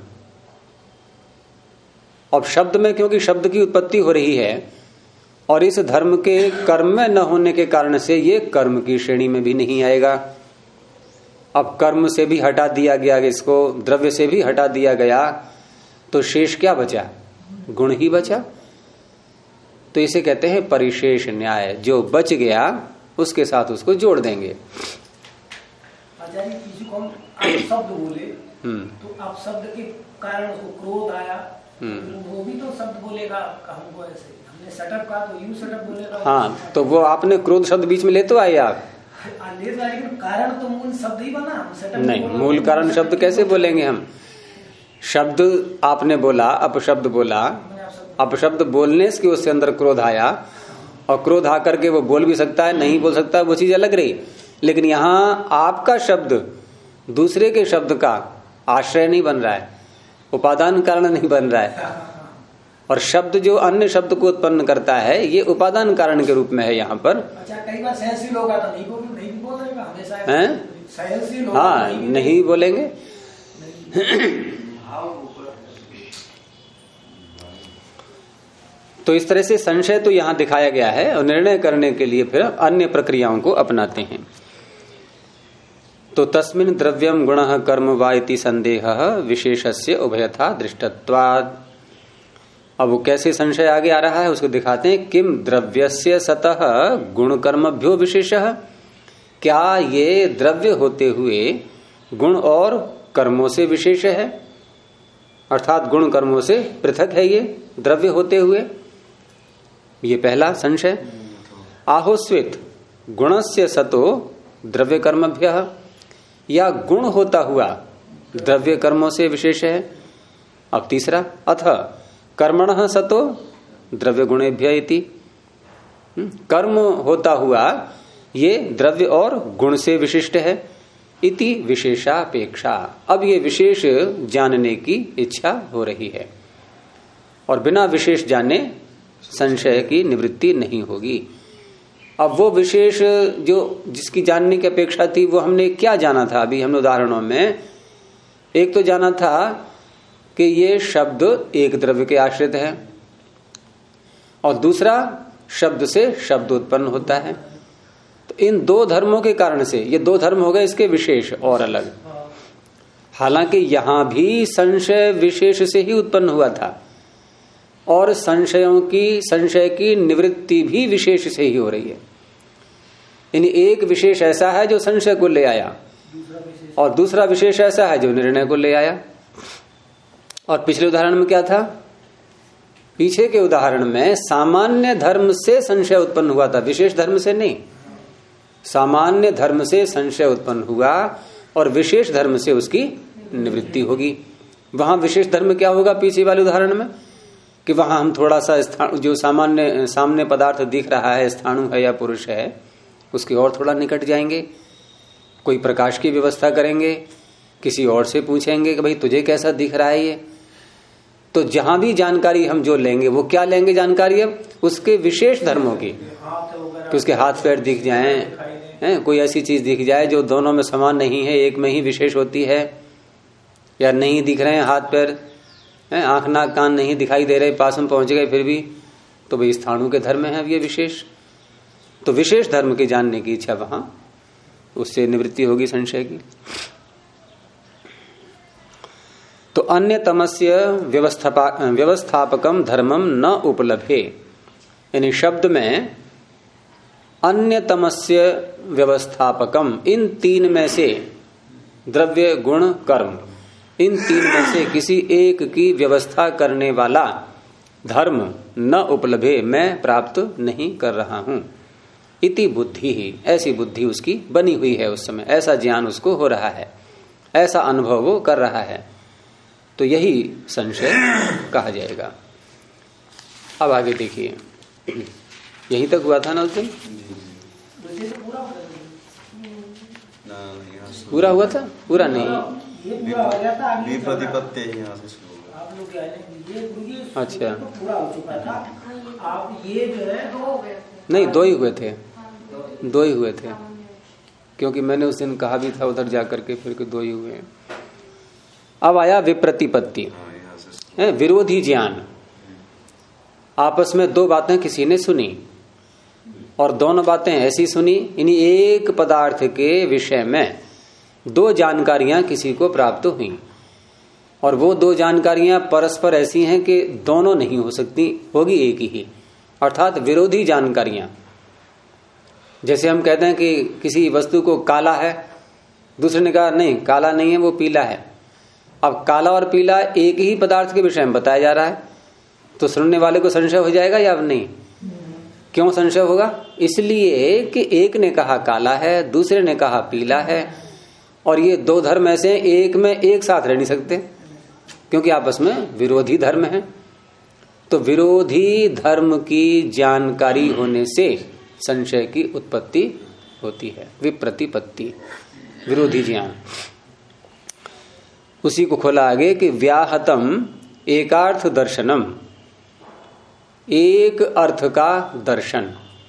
अब शब्द में क्योंकि शब्द की उत्पत्ति हो रही है और इस धर्म के कर्म में न होने के कारण से ये कर्म की श्रेणी में भी नहीं आएगा। अब कर्म से भी हटा दिया गया इसको, द्रव्य से भी हटा दिया गया, तो शेष क्या बचा? गुण ही बचा। तो इसे कहते हैं परिशेष न्याय। जो बच गया उसके साथ उसको जोड़ देंगे। आचार्य, किसी को आप शब्द बोले तो आप शब्द के कारण उसको क्रोध आया, वो भी तो शब्द बोलेगा हमको ऐसे। हमने सेटअप कहा तो यू सेटअप बोलेगा। हाँ, तो वो आपने क्रोध शब्द बीच में ले तो आए आप, लेकिन कारण तो मूल शब्द ही बना। नहीं, मूल कारण शब्द कैसे बोलेंगे हम? शब्द आपने बोला, अपशब्द बोला, अपशब्द बोलने से उससे अंदर क्रोध आया, और क्रोध आकर के वो बोल भी सकता है, नहीं बोल सकता, वो चीज अलग रही। लेकिन यहाँ आपका शब्द दूसरे के शब्द का आश्रय नहीं बन रहा है, उपादान कारण नहीं बन रहा है, और शब्द जो अन्य शब्द को उत्पन्न करता है ये उपादान कारण के रूप में है यहाँ पर। अच्छा, कई बार सहनशील होगा तो नहीं बोलेगा हमेशा हैं? सहनशील हाँ, नहीं बोलेंगे। तो इस तरह से संशय तो यहां दिखाया गया है, और निर्णय करने के लिए फिर अन्य प्रक्रियाओं को अपनाते हैं। तो तस्मिन् द्रव्यम गुणः कर्म वा इति संदेहः विशेषस्य उभयथा दृष्टत्वात्। अब वो कैसे संशय आगे आ रहा है उसको दिखाते हैं। किम द्रव्यस्य सतः गुण कर्मभ्यो विशेषः, क्या ये द्रव्य होते हुए गुण और कर्मों से विशेष है? अर्थात गुण कर्मों से पृथक है ये द्रव्य होते हुए, ये पहला संशय। आहोस्वित गुणस्य सतो द्रव्य कर्मभ्यः, या गुण होता हुआ द्रव्य कर्मों से विशेष है। अब तीसरा, अथ कर्मणः सतो द्रव्य गुणेभ्यः इति, कर्म होता हुआ ये द्रव्य और गुण से विशिष्ट है। इति विशेषापेक्षा, अब ये विशेष जानने की इच्छा हो रही है, और बिना विशेष जाने संशय की निवृत्ति नहीं होगी। अब वो विशेष जो जिसकी जानने की अपेक्षा थी वो हमने क्या जाना था? अभी हमने उदाहरणों में एक तो जाना था कि ये शब्द एक द्रव्य के आश्रित है, और दूसरा शब्द से शब्द उत्पन्न होता है। तो इन दो धर्मों के कारण से ये दो धर्म हो गए इसके विशेष और अलग। हालांकि यहां भी संशय विशेष से ही उत्पन्न हुआ था, और संशय की निवृत्ति भी विशेष से ही हो रही है। यानी एक विशेष ऐसा है जो संशय को ले आया, और दूसरा विशेष ऐसा है जो निर्णय को ले आया। और पिछले उदाहरण में क्या था? पीछे के उदाहरण में सामान्य धर्म से संशय उत्पन्न हुआ था, विशेष धर्म से नहीं। सामान्य धर्म से संशय उत्पन्न हुआ और विशेष धर्म से उसकी निवृत्ति होगी। वहां विशेष धर्म क्या होगा? पीछे वाले उदाहरण में कि वहां हम थोड़ा सा जो सामने पदार्थ दिख रहा है, स्थाणु है या पुरुष है, उसकी और थोड़ा निकट जाएंगे, कोई प्रकाश की व्यवस्था करेंगे, किसी और से पूछेंगे कि भाई तुझे कैसा दिख रहा है ये। तो जहां भी जानकारी हम जो लेंगे वो क्या लेंगे जानकारी? अब उसके विशेष धर्मों की, कि उसके हाथ पैर दिख जाएं, कोई ऐसी चीज दिख जाए जो दोनों में समान नहीं है, एक में ही विशेष होती है, या नहीं दिख रहे हैं हाथ पैर, आंख नाक कान नहीं दिखाई दे रहे, पास में पहुंच गए फिर भी, तो भाई स्थाणु के धर्म है अब ये विशेष। तो विशेष धर्म के जानने की इच्छा वहां, उससे निवृत्ति होगी संशय की। तो अन्यतमस्य व्यवस्थापकम धर्मम न उपलभे, यानी शब्द में अन्यतमस्य व्यवस्थापकम, इन तीन में से द्रव्य गुण कर्म, इन तीन में से किसी एक की व्यवस्था करने वाला धर्म न उपलभे, मैं प्राप्त नहीं कर रहा हूं। इति बुद्धि ही, ऐसी बुद्धि उसकी बनी हुई है उस समय, ऐसा ज्ञान उसको हो रहा है, ऐसा अनुभव वो कर रहा है। तो यही संशय कहा जाएगा। अब आगे देखिए, यहीं तक हुआ था ना उस दिन? पूरा हुआ था? पूरा नहीं, अच्छा पूरा हो चुका था। आप ये जो है नहीं, दो ही हुए थे, दो ही हुए थे, क्योंकि मैंने उस दिन कहा भी था उधर जाकर के, फिर के दो ही हुए। अब आया विप्रतिपत्ति, विरोधी ज्ञान। आपस में दो बातें किसी ने सुनी, और दोनों बातें ऐसी सुनी, यानी एक पदार्थ के विषय में दो जानकारियां किसी को प्राप्त हुई, और वो दो जानकारियां परस्पर ऐसी हैं कि दोनों नहीं हो सकती, होगी एक ही, अर्थात विरोधी जानकारियां। जैसे हम कहते हैं कि किसी वस्तु को काला है, दूसरे ने कहा नहीं काला नहीं है वो पीला है। अब काला और पीला एक ही पदार्थ के विषय में बताया जा रहा है, तो सुनने वाले को संशय हो जाएगा या अब नहीं? क्यों संशय होगा? इसलिए कि एक ने कहा काला है, दूसरे ने कहा पीला है, और ये दो धर्म ऐसे एक में एक साथ रह नहीं सकते, क्योंकि आपस में विरोधी धर्म है। तो विरोधी धर्म की जानकारी होने से संशय की उत्पत्ति होती है, विप्रतिपत्ति, विरोधी ज्ञान। उसी को खोला आगे कि व्याहतम एकार्थ दर्शनम, एक अर्थ का दर्शन,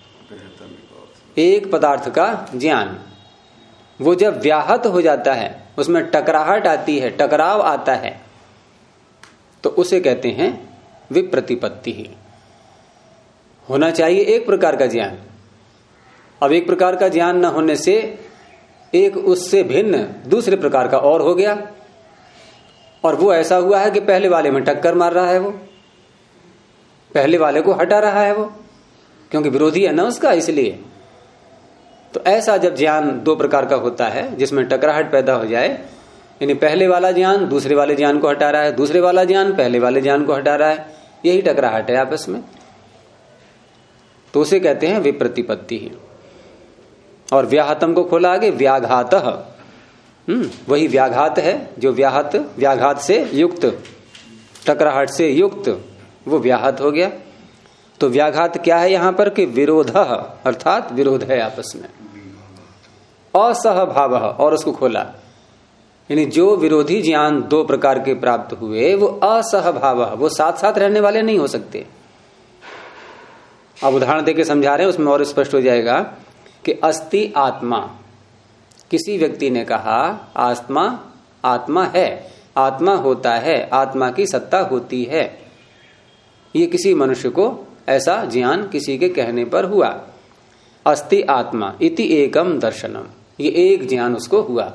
एक पदार्थ का ज्ञान, वो जब व्याहत हो जाता है, उसमें टकराहट आती है, टकराव आता है, तो उसे कहते हैं विप्रतिपत्ति ही। होना चाहिए एक प्रकार का ज्ञान। अब एक प्रकार का ज्ञान न होने से एक उससे भिन्न दूसरे प्रकार का और हो गया, और वो ऐसा हुआ है कि पहले वाले में टक्कर मार रहा है, वो पहले वाले को हटा रहा है वो, क्योंकि विरोधी है ना उसका, इसलिए। तो ऐसा जब ज्ञान दो प्रकार का होता है जिसमें टकराहट पैदा हो जाए, यानी पहले वाला ज्ञान दूसरे वाले ज्ञान को हटा रहा है, दूसरे वाला ज्ञान पहले वाले ज्ञान को हटा रहा है, यही टकराहट है आपस में, तो उसे कहते हैं विप्रतिपत्ति ही। और व्याहतम को खोला आगे व्याघात, वही व्याघात है जो व्याघात से युक्त, टकराहट से युक्त, वो व्याहत हो गया। तो व्याघात क्या है यहां पर? कि विरोध, अर्थात विरोध है आपस में। असहभाव, और उसको खोला, यानी जो विरोधी ज्ञान दो प्रकार के प्राप्त हुए वो असहभाव, वो साथ साथ रहने वाले नहीं हो सकते। अब उदाहरण देके समझा रहे हैं, उसमें और स्पष्ट हो जाएगा कि अस्ति आत्मा, किसी व्यक्ति ने कहा आत्मा आत्मा है, आत्मा होता है, आत्मा की सत्ता होती है। ये किसी मनुष्य को ऐसा ज्ञान किसी के कहने पर हुआ। अस्ति आत्मा इति एकम दर्शनम, ये एक ज्ञान उसको हुआ।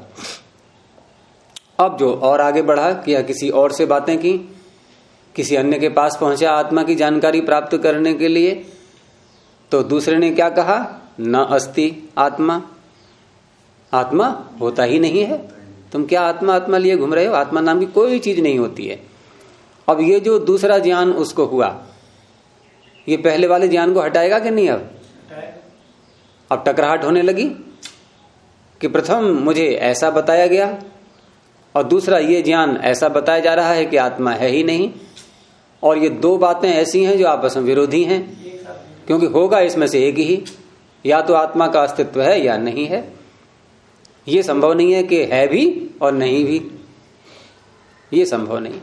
अब जो और आगे बढ़ा, किया किसी और से बातें की, किसी अन्य के पास पहुंचा आत्मा की जानकारी प्राप्त करने के लिए, तो दूसरे ने क्या कहा, न अस्ति आत्मा, आत्मा होता ही नहीं है, तुम क्या आत्मा आत्मा लिए घूम रहे हो, आत्मा नाम की कोई चीज नहीं होती है। अब ये जो दूसरा ज्ञान उसको हुआ, ये पहले वाले ज्ञान को हटाएगा कि नहीं? अब टकराहट होने लगी कि प्रथम मुझे ऐसा बताया गया और दूसरा ये ज्ञान ऐसा बताया जा रहा है कि आत्मा है ही नहीं, और ये दो बातें ऐसी हैं जो आपस में विरोधी हैं, क्योंकि होगा इसमें से एक ही, या तो आत्मा का अस्तित्व है या नहीं है। ये संभव नहीं है कि है भी और नहीं भी, ये संभव नहीं।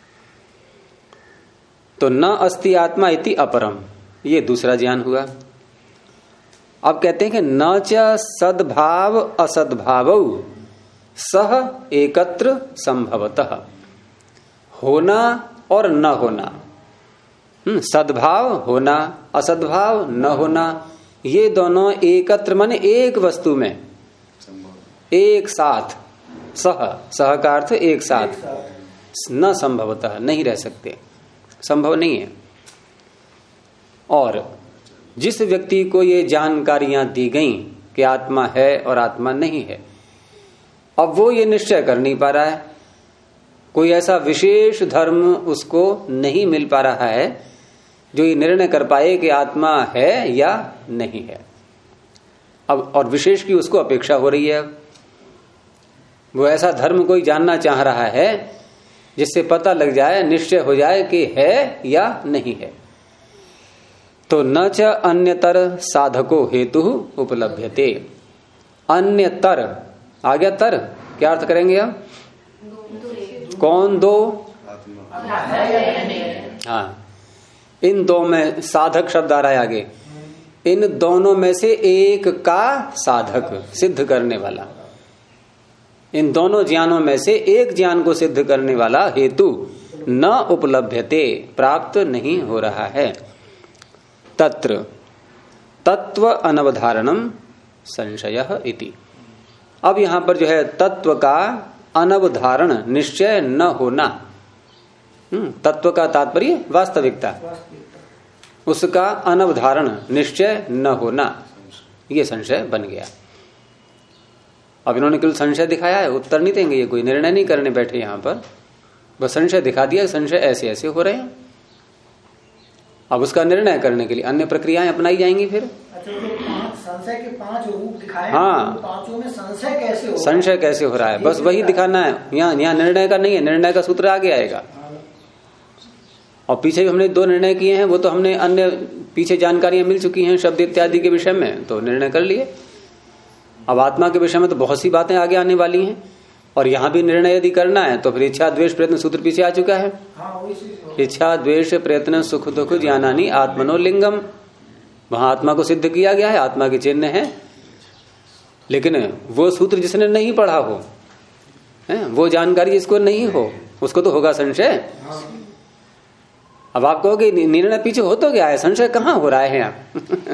तो न अस्ति आत्मा इति अपरम, ये दूसरा ज्ञान हुआ। अब कहते हैं कि न च सद्भाव असद्भावौ सह एकत्र संभवतः, होना और न होना, सद्भाव होना असद्भाव न होना, ये दोनों एकत्र माने एक वस्तु में एक साथ, सह का अर्थ एक साथ, न संभवतः नहीं रह सकते, संभव नहीं है। और जिस व्यक्ति को ये जानकारियां दी गईं कि आत्मा है और आत्मा नहीं है, अब वो ये निश्चय कर नहीं पा रहा है, कोई ऐसा विशेष धर्म उसको नहीं मिल पा रहा है जो ये निर्णय कर पाए कि आत्मा है या नहीं है। अब और विशेष की उसको अपेक्षा हो रही है, वो ऐसा धर्म कोई जानना चाह रहा है जिससे पता लग जाए, निश्चय हो जाए कि है या नहीं है। तो न च अन्यतर साधको हेतु उपलभ्यते, अन्यतर आ गया, तर क्या अर्थ करेंगे हम, कौन दो, हाँ, इन दो में साधक शब्द आ रहा है आगे, इन दोनों में से एक का साधक सिद्ध करने वाला, इन दोनों ज्ञानों में से एक ज्ञान को सिद्ध करने वाला हेतु न उपलभ्यते, प्राप्त नहीं हो रहा है। तत्र तत्व अनवधारणम संशयः इति। अब यहां पर जो है तत्व का अनवधारण निश्चय न होना, तत्व का तात्पर्य वास्तविकता, उसका अनवधारण निश्चय न होना, ये संशय बन गया। अब इन्होंने केवल संशय दिखाया है, उत्तर नहीं देंगे, ये कोई निर्णय नहीं करने बैठे यहां पर, बस संशय दिखा दिया, संशय ऐसे ऐसे हो रहे हैं। अब उसका निर्णय करने के लिए अन्य प्रक्रियाएं अपनाई जाएंगी। फिर संशय के 5 रूप दिखाए, हाँ, पांचों में संशय कैसे हो, संशय कैसे हो रहा है, बस वही दिखाना है। यहाँ निर्णय का नहीं है, निर्णय का सूत्र आगे आएगा। और पीछे भी हमने 2 निर्णय किए हैं, वो तो हमने अन्य पीछे जानकारियां मिल चुकी हैं शब्द इत्यादि के विषय में, तो निर्णय कर लिए। अब आत्मा के विषय में तो बहुत सी बातें आगे आने वाली हैं, और यहां भी निर्णय यदि करना है तो फिर इच्छा द्वेष प्रयत्न सूत्र पीछे आ चुका है। इच्छा द्वेष प्रयत्न सुख दुख ज्ञानानि आत्मनो लिंगम, वहां आत्मा को सिद्ध किया गया है, आत्मा के चिन्ह है। लेकिन वो सूत्र जिसने नहीं पढ़ा हो, वो जानकारी जिसको नहीं हो, उसको तो होगा संशय। अब आप कहोगे निर्णय पीछे हो तो गया है, संशय कहाँ हो रहा है यहाँ?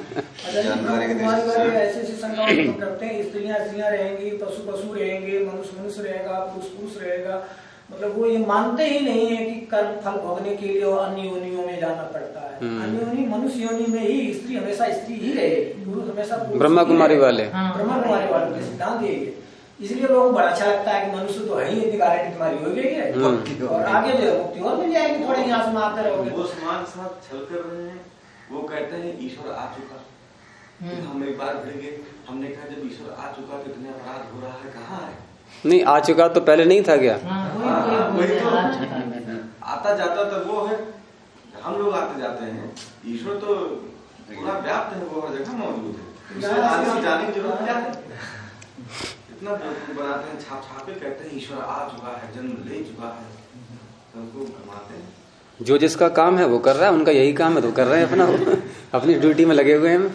ऐसे शंका करते हैं, स्त्रियां रहेंगी, पशु पशु रहेंगे, मनुष्य मनुष्य रहेगा, पुरुष पुरुष रहेगा, मतलब वो ये मानते ही नहीं है कि कर्म फल भोगने के लिए अन्य योनियों में जाना पड़ता है। अन्य योनि मनुष्य योनि में ही स्त्री हमेशा स्त्री ही रहेगी, पुरुष हमेशा ब्रह्मा कुमारी वाले, ब्रह्मा कुमारी वाले के सिद्धांत यही है। इसलिए लोगों को बड़ा अच्छा लगता है कि मनुष्य तो है ही, इतनी गारंटी तुम्हारी हो गई है, और आगे जो मुक्ति और मिल जाएगी, थोड़े यहाँ से मारते रहोगे। वो समान साथ छल कर रहे हैं, वो कहते हैं ईश्वर आ चुका, हम एक बार भिड़ गए, हमने कहा जब ईश्वर आ चुका तो इतने अपराध हो रहा है, कहाँ है? नहीं, आ चुका तो पहले नहीं था क्या? वही तो आता जाता तो वो है, हम लोग आते जाते हैं, ईश्वर तो पूरा व्याप्त है, वो हर जगह मौजूद है, जाने की जरूरत क्या है? इतना बनाते हैं, छापे कहते हैं ईश्वर आ चुका है, जन्म ले चुका है, सबको घुमाते हैं। जो जिसका काम है वो कर रहा है, उनका यही काम है तो कर रहे हैं अपना, अपनी ड्यूटी में लगे हुए हैं।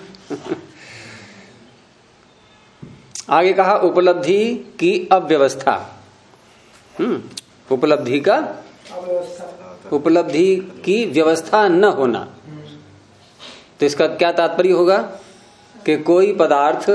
आगे कहा उपलब्धि की अव्यवस्था। उपलब्धि का, उपलब्धि की व्यवस्था न होना। तो इसका क्या तात्पर्य होगा कि कोई पदार्थ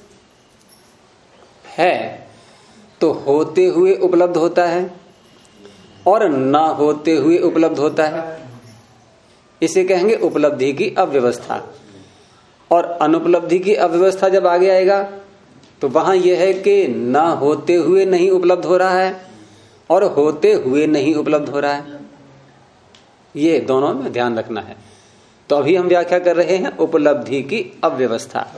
है तो होते हुए उपलब्ध होता है और ना होते हुए उपलब्ध होता है, इसे कहेंगे उपलब्धि की अव्यवस्था। और अनुपलब्धि की अव्यवस्था जब आगे आएगा तो वहां यह है कि ना होते हुए नहीं उपलब्ध हो रहा है और होते हुए नहीं उपलब्ध हो रहा है, ये दोनों में ध्यान रखना है। तो अभी हम व्याख्या कर रहे हैं उपलब्धि की अव्यवस्था।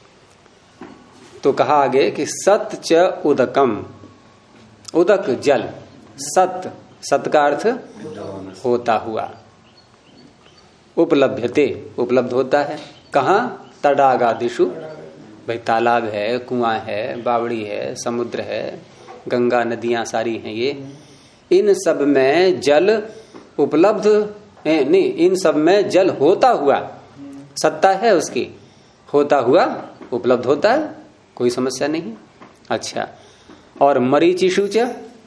तो कहा आगे कि सत च उदकम, उदक जल, सत, सत का अर्थ होता हुआ, उपलभ्यते उपलब्ध होता है। कहाँ? तडागादिषु, भाई तालाब है, कुआं है, बावड़ी है, समुद्र है, गंगा नदियां सारी हैं, ये इन सब में जल उपलब्ध नहीं, इन सब में जल होता हुआ, सत्ता है उसकी, होता हुआ उपलब्ध होता है, कोई समस्या नहीं। अच्छा, और मरीचिषु च,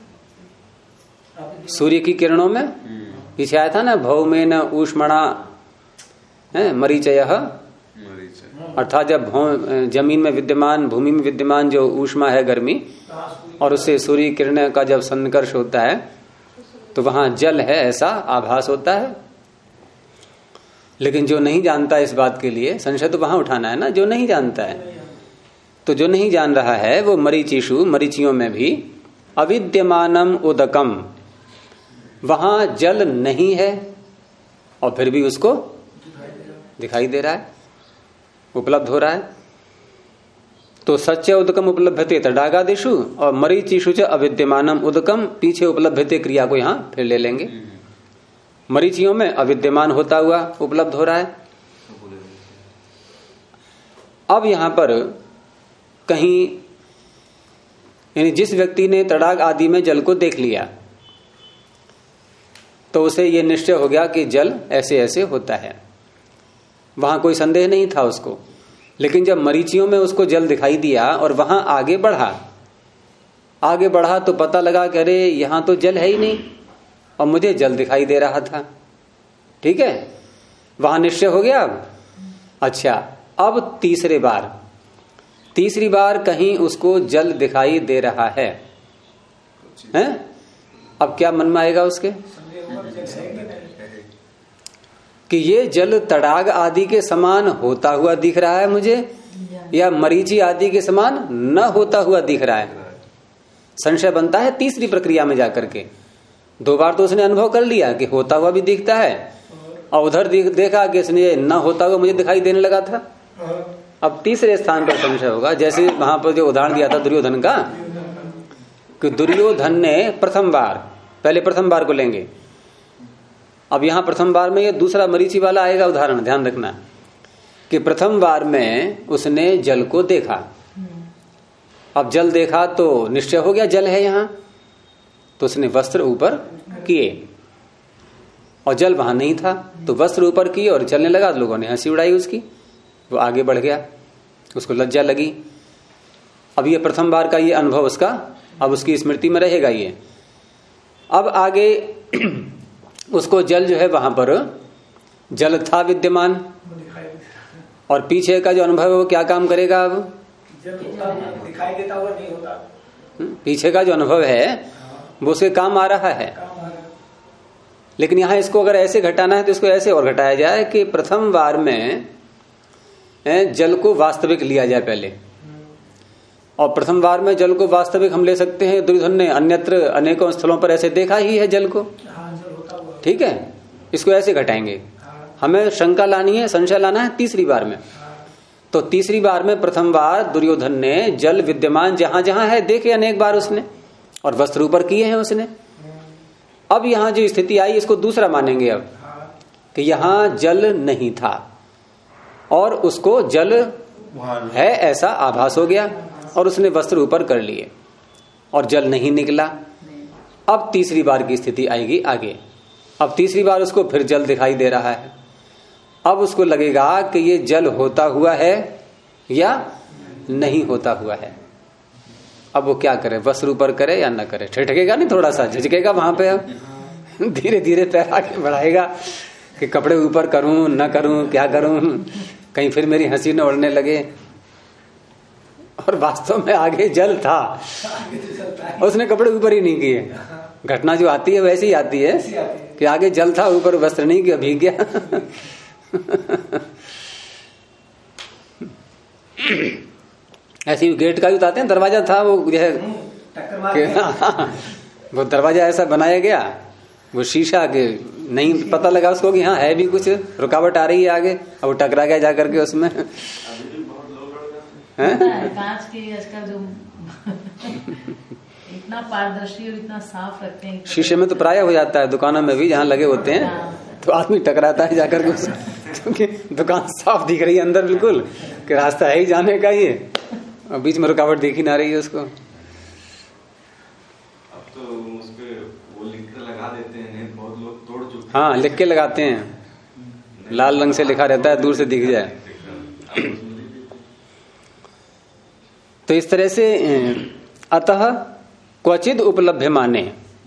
सूर्य की किरणों में, पीछे आया था ना, भौमेन ऊष्मणा मरीचयः, अर्थात जब जमीन में विद्यमान, भूमि में विद्यमान जो ऊष्मा है, गर्मी, और उससे सूर्य किरण का जब संकर्ष होता है तो वहां जल है ऐसा आभास होता है। लेकिन जो नहीं जानता इस बात के लिए संशय तो वहां उठाना है ना, जो नहीं जानता है। तो जो नहीं जान रहा है वो मरीचिषु, मरीचियों में भी अविद्यमानम उदकम, वहां जल नहीं है और फिर भी उसको दिखाई दे रहा है, उपलब्ध हो रहा है। तो सच्च उदकम उपलब्धते तडागादिषु और मरीचिषु च अविद्यमानम उदकम, पीछे उपलब्धते क्रिया को यहां फिर ले लेंगे। मरीचियों में अविद्यमान होता हुआ उपलब्ध हो रहा है। अब यहां पर कहीं, यानी जिस व्यक्ति ने तडाग आदि में जल को देख लिया तो उसे यह निश्चय हो गया कि जल ऐसे ऐसे होता है, वहां कोई संदेह नहीं था उसको। लेकिन जब मरीचियों में उसको जल दिखाई दिया और वहां आगे बढ़ा तो पता लगा कि अरे यहां तो जल है ही नहीं और मुझे जल दिखाई दे रहा था। ठीक है, वहां निश्चय हो गया। अब अच्छा, अब तीसरी बार कहीं उसको जल दिखाई दे रहा है, हैं? अब क्या मन में आएगा उसके कि ये जल तडाग आदि के समान होता हुआ दिख रहा है मुझे, या मरीचि आदि के समान न होता हुआ दिख रहा है। संशय बनता है तीसरी प्रक्रिया में जाकर के। 2 बार तो उसने अनुभव कर लिया कि होता हुआ भी दिखता है और उधर देखा कि इसने न होता हुआ मुझे दिखाई देने लगा था। अब तीसरे स्थान पर संशय होगा, जैसे वहां पर जो उदाहरण दिया था दुर्योधन का, कि दुर्योधन ने प्रथम बार को लेंगे। अब यहां प्रथम बार में ये दूसरा मरीचि वाला आएगा उदाहरण, ध्यान रखना कि प्रथम बार में उसने जल को देखा। अब जल देखा तो निश्चय हो गया जल है यहां, तो उसने वस्त्र ऊपर किए और जल वहां नहीं था, तो वस्त्र ऊपर किए और चलने लगा। लोगों ने हंसी उड़ाई उसकी, वो आगे बढ़ गया, उसको लज्जा लगी। अब ये प्रथम बार का ये अनुभव उसका अब उसकी स्मृति में रहेगा ये। अब आगे उसको जल जो है वहां पर जल था विद्यमान, और पीछे का जो अनुभव है वो क्या काम करेगा? अब दिखाई देता हुआ नहीं होता, पीछे का जो अनुभव है वो उसके काम आ रहा है। लेकिन यहां इसको अगर ऐसे घटाना है तो इसको ऐसे और घटाया जाए कि प्रथम बार में जल को वास्तविक लिया जाए पहले, और प्रथम बार में जल को वास्तविक हम ले सकते हैं। दुर्योधन ने अन्यत्र अनेकों स्थलों पर ऐसे देखा ही है जल को, ठीक है, इसको ऐसे घटाएंगे। हमें शंका लानी है, संशय लाना है तीसरी बार में। तो तीसरी बार में प्रथम बार दुर्योधन ने जल विद्यमान जहां जहां है देखे अनेक बार उसने, और वस्त्र ऊपर किए हैं उसने। अब यहां जो स्थिति आई इसको दूसरा मानेंगे अब, कि यहां जल नहीं था और उसको जल है ऐसा आभास हो गया और उसने वस्त्र ऊपर कर लिए और जल नहीं निकला। अब तीसरी बार की स्थिति आएगी आगे अब तीसरी बार उसको फिर जल दिखाई दे रहा है। अब उसको लगेगा कि ये जल होता हुआ है या नहीं होता हुआ है। अब वो क्या करे, वस्त्र ऊपर करे या न करे? ठिठकेगा नहीं, थोड़ा सा झिझकेगा वहां पे। अब धीरे धीरे पैर आगे बढ़ाएगा कि कपड़े ऊपर करूं न करूं, क्या करूं, कहीं फिर मेरी हंसी न उड़ने लगे। और वास्तव में आगे जल था, उसने कपड़े ऊपर ही नहीं किए। घटना जो आती है वैसी ही आती है कि आगे जल था, ऊपर वस्त्र नहीं किया, भीग गया। ऐसी गेट का भी बताते हैं, दरवाजा था वो जो है, वो दरवाजा ऐसा बनाया गया, वो शीशा के नहीं पता लगा उसको कि हाँ है भी कुछ रुकावट आ रही है आगे। अब वो टकरा गया जाकर के उसमें। कांच की आजकल जो इतना पारदर्शी और इतना साफ रखते हैं, शीशे में तो प्राय हो जाता है, दुकानों में भी जहाँ लगे होते हैं तो आदमी टकराता है जाकर के, क्योंकि दुकान साफ दिख रही है अंदर बिल्कुल कि रास्ता है ही जाने का, ये और बीच में रुकावट दिख ही ना रही है उसको। अब तो उस पे वो लिख के लगा देते हैं, बहुत लोग तोड़ चुके। हाँ, लिख के लगाते हैं, लाल रंग से लिखा रहता है, दूर से दिख जाए। तो इस तरह से अतः क्वचिद उपलभ्यमाने,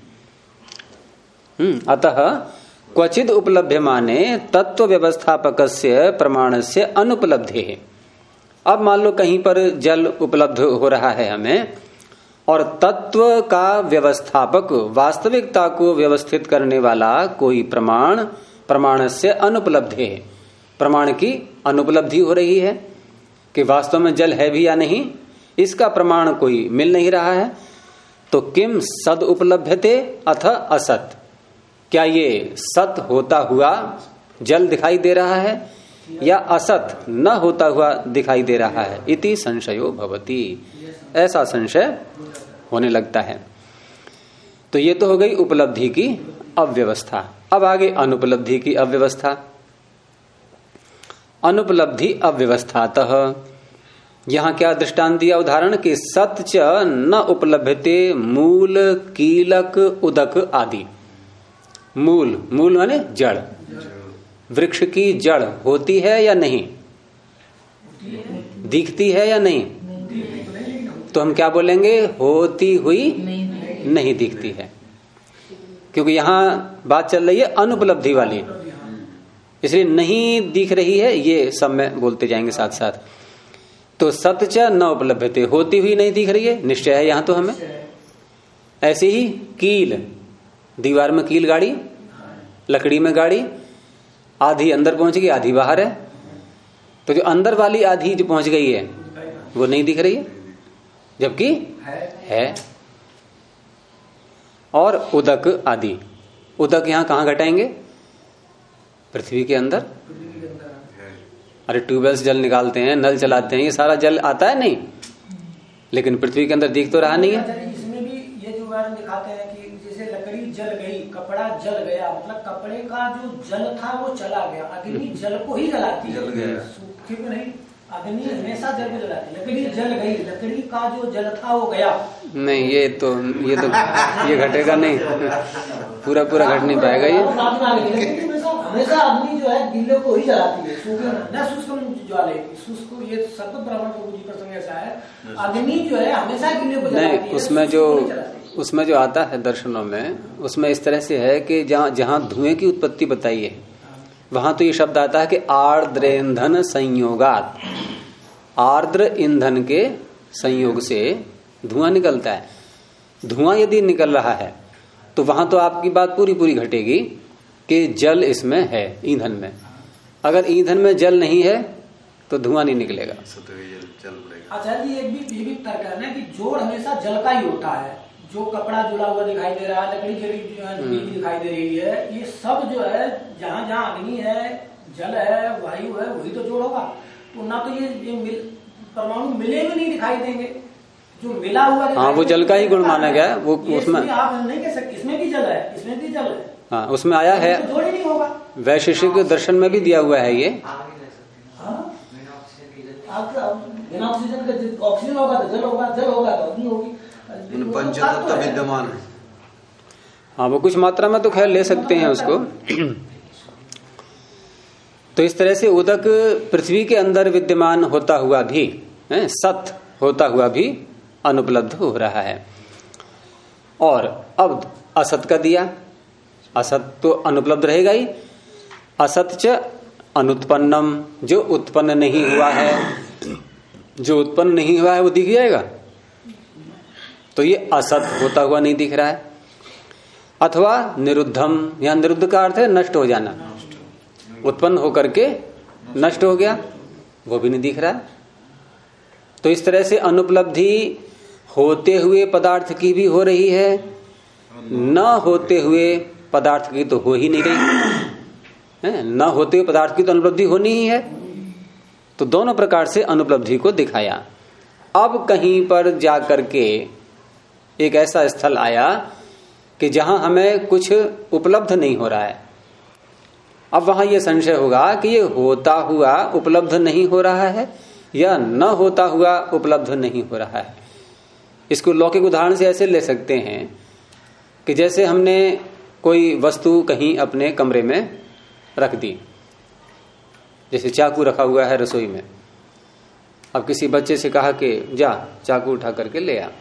अतः क्वचिद उपलभ्यमाने तत्व व्यवस्थापकस्य प्रमाणस्य अनुपलब्धेः। अब मान लो कहीं पर जल उपलब्ध हो रहा है हमें, और तत्व का व्यवस्थापक, वास्तविकता को व्यवस्थित करने वाला कोई प्रमाण, प्रमाणस्य अनुपलब्धेः, प्रमाण की अनुपलब्धि हो रही है कि वास्तव में जल है भी या नहीं, इसका प्रमाण कोई मिल नहीं रहा है। तो किम सद उपलभ्यते अथ असत, क्या ये सत होता हुआ जल दिखाई दे रहा है या असत न होता हुआ दिखाई दे रहा है? इति संशयो भवति, ऐसा संशय होने लगता है। तो ये तो हो गई उपलब्धि की अव्यवस्था। अब आगे अनुपलब्धि की अव्यवस्था। अनुपलब्धि अव्यवस्थातः, यहां क्या दृष्टांत दिया, उदाहरण कि सत च न उपलभ्यते मूल कीलक उदक आदि। मूल, मूल माने जड़, वृक्ष की जड़ होती है या नहीं, दिखती है या नहीं? तो हम क्या बोलेंगे, होती हुई नहीं दिखती है, क्योंकि यहां बात चल रही है अनुपलब्धि वाली, इसलिए नहीं दिख रही है, ये सब में बोलते जाएंगे साथ साथ। तो सत्य न उपलब्धते, होती हुई नहीं दिख रही है, निश्चय है यहां तो हमें। ऐसे ही कील, दीवार में कील गाड़ी, लकड़ी में गाड़ी, आधी अंदर पहुंच गई, आधी बाहर है। तो जो अंदर वाली आधी जो पहुंच गई है वो नहीं दिख रही है, जबकि है। और उदक आदि, उदक यहां कहां घटाएंगे, पृथ्वी के अंदर। अरे ट्यूबवेल से जल निकालते हैं, नल चलाते हैं, ये सारा जल आता है नहीं, लेकिन पृथ्वी के अंदर दिख तो रहा नहीं है। इसमें भी ये जो उदाहरण दिखाते हैं कि जैसे लकड़ी जल गई, कपड़ा जल गया, मतलब कपड़े का जो जल था वो चला गया। अग्नि जल को ही जलाती है, सूखे को नहीं। अग्नि हमेशा जल को जलाती है। लकड़ी जल गई, लकड़ी का जो जल था वो गया नहीं। ये तो ये घटेगा नहीं, पूरा घट नहीं पाएगा ये। हमेशा अग्नि जो है गीले को ही जलाती है, सूखे न शुष्क ज्वाले। शुष्क ये सतत ब्राह्मण को जी प्रसंग ऐसा है, अग्नि जो है हमेशा गीले को जलाती है। नहीं, उसमें जो आता है दर्शनों में, उसमें इस तरह से है कि जहां धुएं की उत्पत्ति बताई है, वहां तो ये शब्द आता है कि आर्द्रेंधन संयोगात, आर्द्र ईंधन के संयोग से धुआं निकलता है। धुआं यदि निकल रहा है तो वहां तो आपकी बात पूरी घटेगी कि जल इसमें है, ईंधन में। अगर ईंधन में जल नहीं है तो धुआं नहीं निकलेगा। अच्छा जी, ये भी तर्क है ना कि जोड़ हमेशा जल का ही होता है। जो कपड़ा जुड़ा हुआ दिखाई दे रहा है, लकड़ी जली दिखाई दे रही है, ये सब जो है जहाँ जहाँ अग्नि है, जल है, वायु है, वही तो जोड़ होगा। तो ना तो ये परमाणु मिले हुए नहीं दिखाई देंगे, जो मिला हुआ। हाँ, वो जल का ही गुण माना गया है। वो उसमें आप नहीं कह सकते, इसमें भी जल है, इसमें भी जल है। हाँ, उसमें आया है, जोड़ ही नहीं होगा। वैशेषिक दर्शन में भी दिया हुआ है ये। बिना ऑक्सीजन का ऑक्सीजन होगा तो जल होगा, जल होगा तो अग्नि होगी। पंचतत्व विद्यमान है। हाँ, वो कुछ मात्रा में तो खैर ले सकते हैं उसको। तो इस तरह से उदक पृथ्वी के अंदर विद्यमान होता हुआ भी, सत होता हुआ भी अनुपलब्ध हो रहा है। और अब असत का दिया, असत तो अनुपलब्ध रहेगा ही। असत च अनुत्पन्नम, जो उत्पन्न नहीं हुआ है, जो उत्पन्न नहीं हुआ है वो दिख जाएगा, तो ये असत होता हुआ नहीं दिख रहा है। अथवा निरुद्धम, यहां निरुद्ध का अर्थ है नष्ट हो जाना, उत्पन्न होकर के नष्ट हो गया, वो भी नहीं दिख रहा है। तो इस तरह से अनुपलब्धि होते हुए पदार्थ की भी हो रही है, न होते हुए पदार्थ की तो हो ही नहीं रही, न होते हुए पदार्थ की तो अनुपलब्धि होनी ही है। तो दोनों प्रकार से अनुपलब्धि को दिखाया। अब कहीं पर जाकर के एक ऐसा स्थल आया कि जहां हमें कुछ उपलब्ध नहीं हो रहा है। अब वहां यह संशय होगा कि ये होता हुआ उपलब्ध नहीं हो रहा है या न होता हुआ उपलब्ध नहीं हो रहा है। इसको लौकिक उदाहरण से ऐसे ले सकते हैं कि जैसे हमने कोई वस्तु कहीं अपने कमरे में रख दी, जैसे चाकू रखा हुआ है रसोई में। अब किसी बच्चे से कहा कि जा चाकू उठा करके ले आ।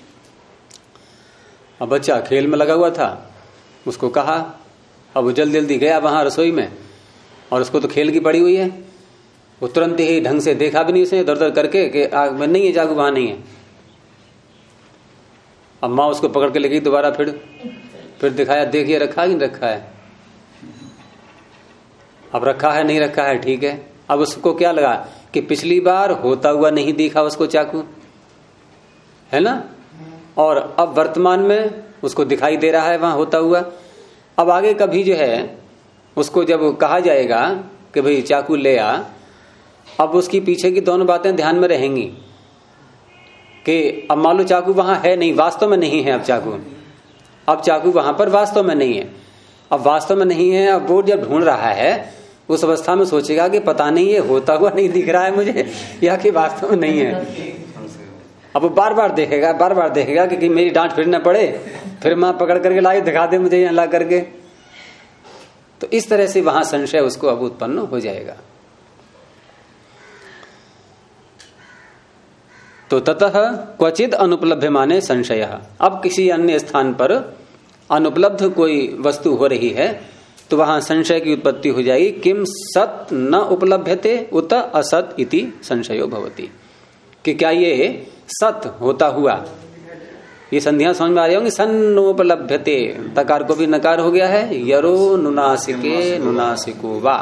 अब बच्चा खेल में लगा हुआ था, उसको कहा, अब वो जल्दी जल्दी गया वहां रसोई में, और उसको तो खेल की पड़ी हुई है। वो तुरंत ही ढंग से देखा भी नहीं उसने, इधर उधर करके कि मैं नहीं है, चाकू वहां नहीं है। अब माँ उसको पकड़ के ले गई दोबारा, फिर दिखाया, देखिए रखा कि नहीं रखा है। अब रखा है नहीं रखा है, ठीक है। अब उसको क्या लगा कि पिछली बार होता हुआ नहीं दिखा उसको चाकू, है ना, और अब वर्तमान में उसको दिखाई दे रहा है वहां होता हुआ। अब आगे कभी जो है उसको जब कहा जाएगा कि भाई चाकू ले आ, अब उसकी पीछे की दोनों बातें ध्यान में रहेंगी कि अब मान लो चाकू वहां है नहीं, वास्तव में नहीं है। अब चाकू वहां पर वास्तव में नहीं है। अब वास्तव में नहीं है, अब वो जब ढूंढ रहा है उस अवस्था में सोचेगा कि पता नहीं ये होता हुआ नहीं दिख रहा है मुझे या कि वास्तव में नहीं है। अब वो बार बार देखेगा कि मेरी डांट फिर न पड़े, फिर मां पकड़ करके लाई दिखा दे मुझे यहां ला करके। तो इस तरह से वहां संशय उसको अब उत्पन्न हो जाएगा। तो ततः क्वचिद अनुपलब्ध माने संशय। अब किसी अन्य स्थान पर अनुपलब्ध कोई वस्तु हो रही है तो वहां संशय की उत्पत्ति हो जाएगी। किम सत न उपलभ्यते उत असत इति संशयो भवति, कि क्या ये सत होता हुआ, ये संधियां समझ में आ रही होंगी। सन्नोपलभ्यते, तकार को भी नकार हो गया है, यरो नुनासिके नुनासिको वा।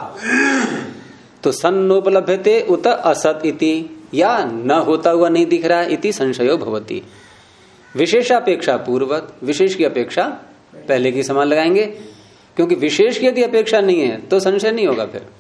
तो सन्नोपलभ्यते उत असत इति, या न होता हुआ नहीं दिख रहा इति संशयो भवति। विशेषापेक्षा पूर्वत, विशेष की अपेक्षा पहले की समान लगाएंगे, क्योंकि विशेष की यदि अपेक्षा नहीं है तो संशय नहीं होगा। फिर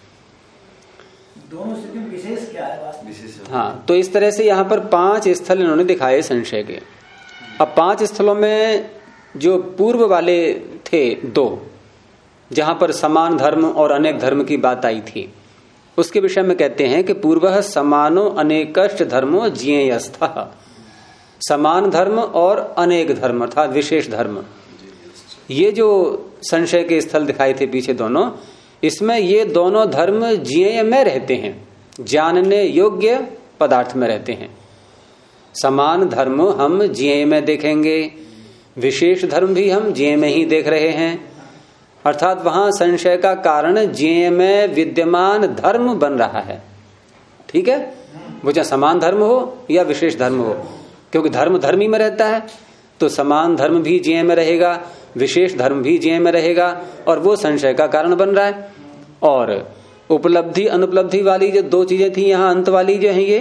दोनों स्थिति में विशेष क्या है? विशेष। हाँ, तो इस तरह से यहाँ पर 5 स्थल इन्होंने दिखाए संशय के। अब 5 स्थलों में जो पूर्व वाले थे 2, जहां पर समान धर्म और अनेक धर्म की बात आई थी, उसके विषय में कहते हैं कि पूर्वः समानो अनेकश्च धर्मो ज्ञेयस्थः। समान धर्म और अनेक धर्म अर्थात विशेष धर्म, ये जो संशय के स्थल दिखाए थे पीछे दोनों, इसमें ये दोनों धर्म ज्ञेय में रहते हैं, जानने योग्य पदार्थ में रहते हैं। समान धर्म हम ज्ञेय में देखेंगे, विशेष धर्म भी हम ज्ञेय में ही देख रहे हैं। अर्थात वहां संशय का कारण ज्ञेय में विद्यमान धर्म बन रहा है। ठीक है, वो चाहे समान धर्म हो या विशेष धर्म हो, क्योंकि धर्म धर्मी में रहता है, तो समान धर्म भी ज्ञेय में रहेगा, विशेष धर्म भी ज्ञेय में रहेगा, और वो संशय का कारण बन रहा है। और उपलब्धि अनुपलब्धि वाली जो 2 चीजें थी यहां अंत वाली जो है,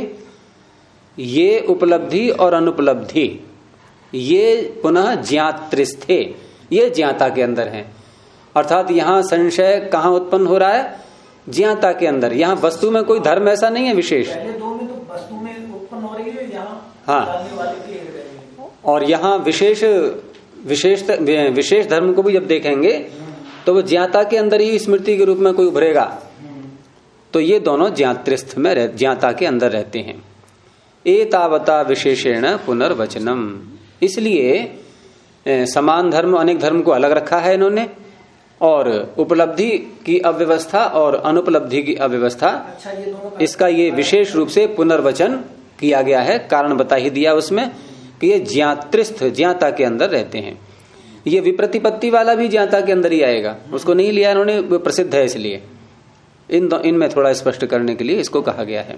ये उपलब्धि और अनुपलब्धि ये पुनः ज्ञातृस्थे, ये ज्ञाता के अंदर है। अर्थात यहां संशय कहां उत्पन्न हो रहा है? ज्ञाता के अंदर। यहां वस्तु में कोई धर्म ऐसा नहीं है विशेष। पहले 2 में तो वस्तु में उत्पन्न हो रही है, यहाँ हाँ, और यहाँ विशेष धर्म को भी जब देखेंगे तो वो ज्ञाता के अंदर ही स्मृति के रूप में कोई उभरेगा। तो ये दोनों ज्ञातृस्थ में ज्ञाता के अंदर रहते हैं। एतावता विशेषेण पुनर्वचनम, इसलिए समान धर्म अनेक धर्म को अलग रखा है इन्होंने, और उपलब्धि की अव्यवस्था और अनुपलब्धि की अव्यवस्था, इसका ये विशेष रूप से पुनर्वचन किया गया है। कारण बता ही दिया उसमें कि ये ज्ञातृस्थ, ज्ञाता के अंदर रहते हैं। ये विप्रतिपत्ति वाला भी ज्ञाता के अंदर ही आएगा, उसको नहीं लिया इन्होंने, प्रसिद्ध है इसलिए इनमें थोड़ा स्पष्ट करने के लिए इसको कहा गया है।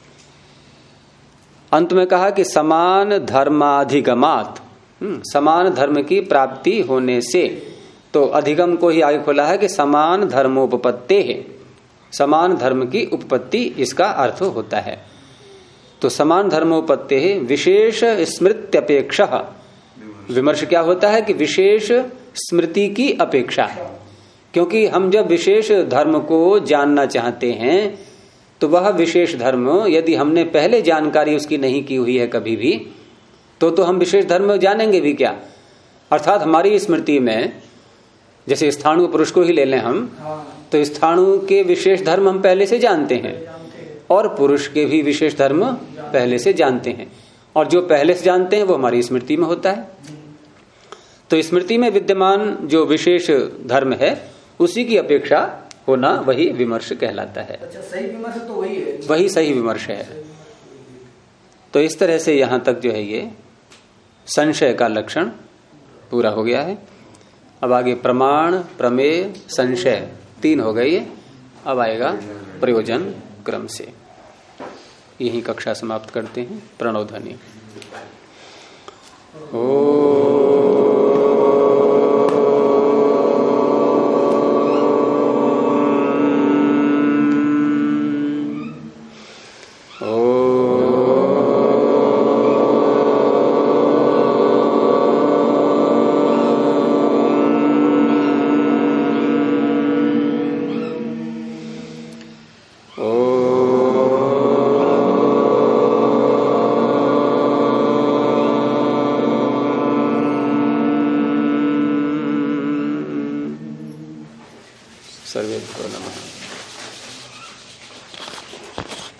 अंत में कहा कि समान धर्माधिगमात, समान धर्म की प्राप्ति होने से, तो अधिगम को ही आगे खोला है कि समान धर्मोपपत्ते है, समान धर्म की उपपत्ति इसका अर्थ होता है। तो समान धर्मोपत्ते है विशेष स्मृत्यपेक्षा, विमर्श क्या होता है कि विशेष स्मृति की अपेक्षा, क्योंकि हम जब विशेष धर्म को जानना चाहते हैं तो वह विशेष धर्म यदि हमने पहले जानकारी उसकी नहीं की हुई है कभी भी, तो हम विशेष धर्म जानेंगे भी क्या। अर्थात हमारी स्मृति में, जैसे स्थाणु पुरुष को ही ले लें हम, तो स्थाणु के विशेष धर्म हम पहले से जानते हैं और पुरुष के भी विशेष धर्म पहले से जानते हैं, और जो पहले से जानते हैं वो हमारी स्मृति में होता है। तो स्मृति में विद्यमान जो विशेष धर्म है उसी की अपेक्षा होना वही विमर्श कहलाता है। अच्छा, सही विमर्श तो वही है, वही सही विमर्श है। तो इस तरह से यहां तक जो है ये संशय का लक्षण पूरा हो गया है। अब आगे प्रमाण, प्रमेय, संशय 3 हो गई। अब आएगा प्रयोजन क्रम से। यही कक्षा समाप्त करते हैं। प्रणव ध्वनि। ओ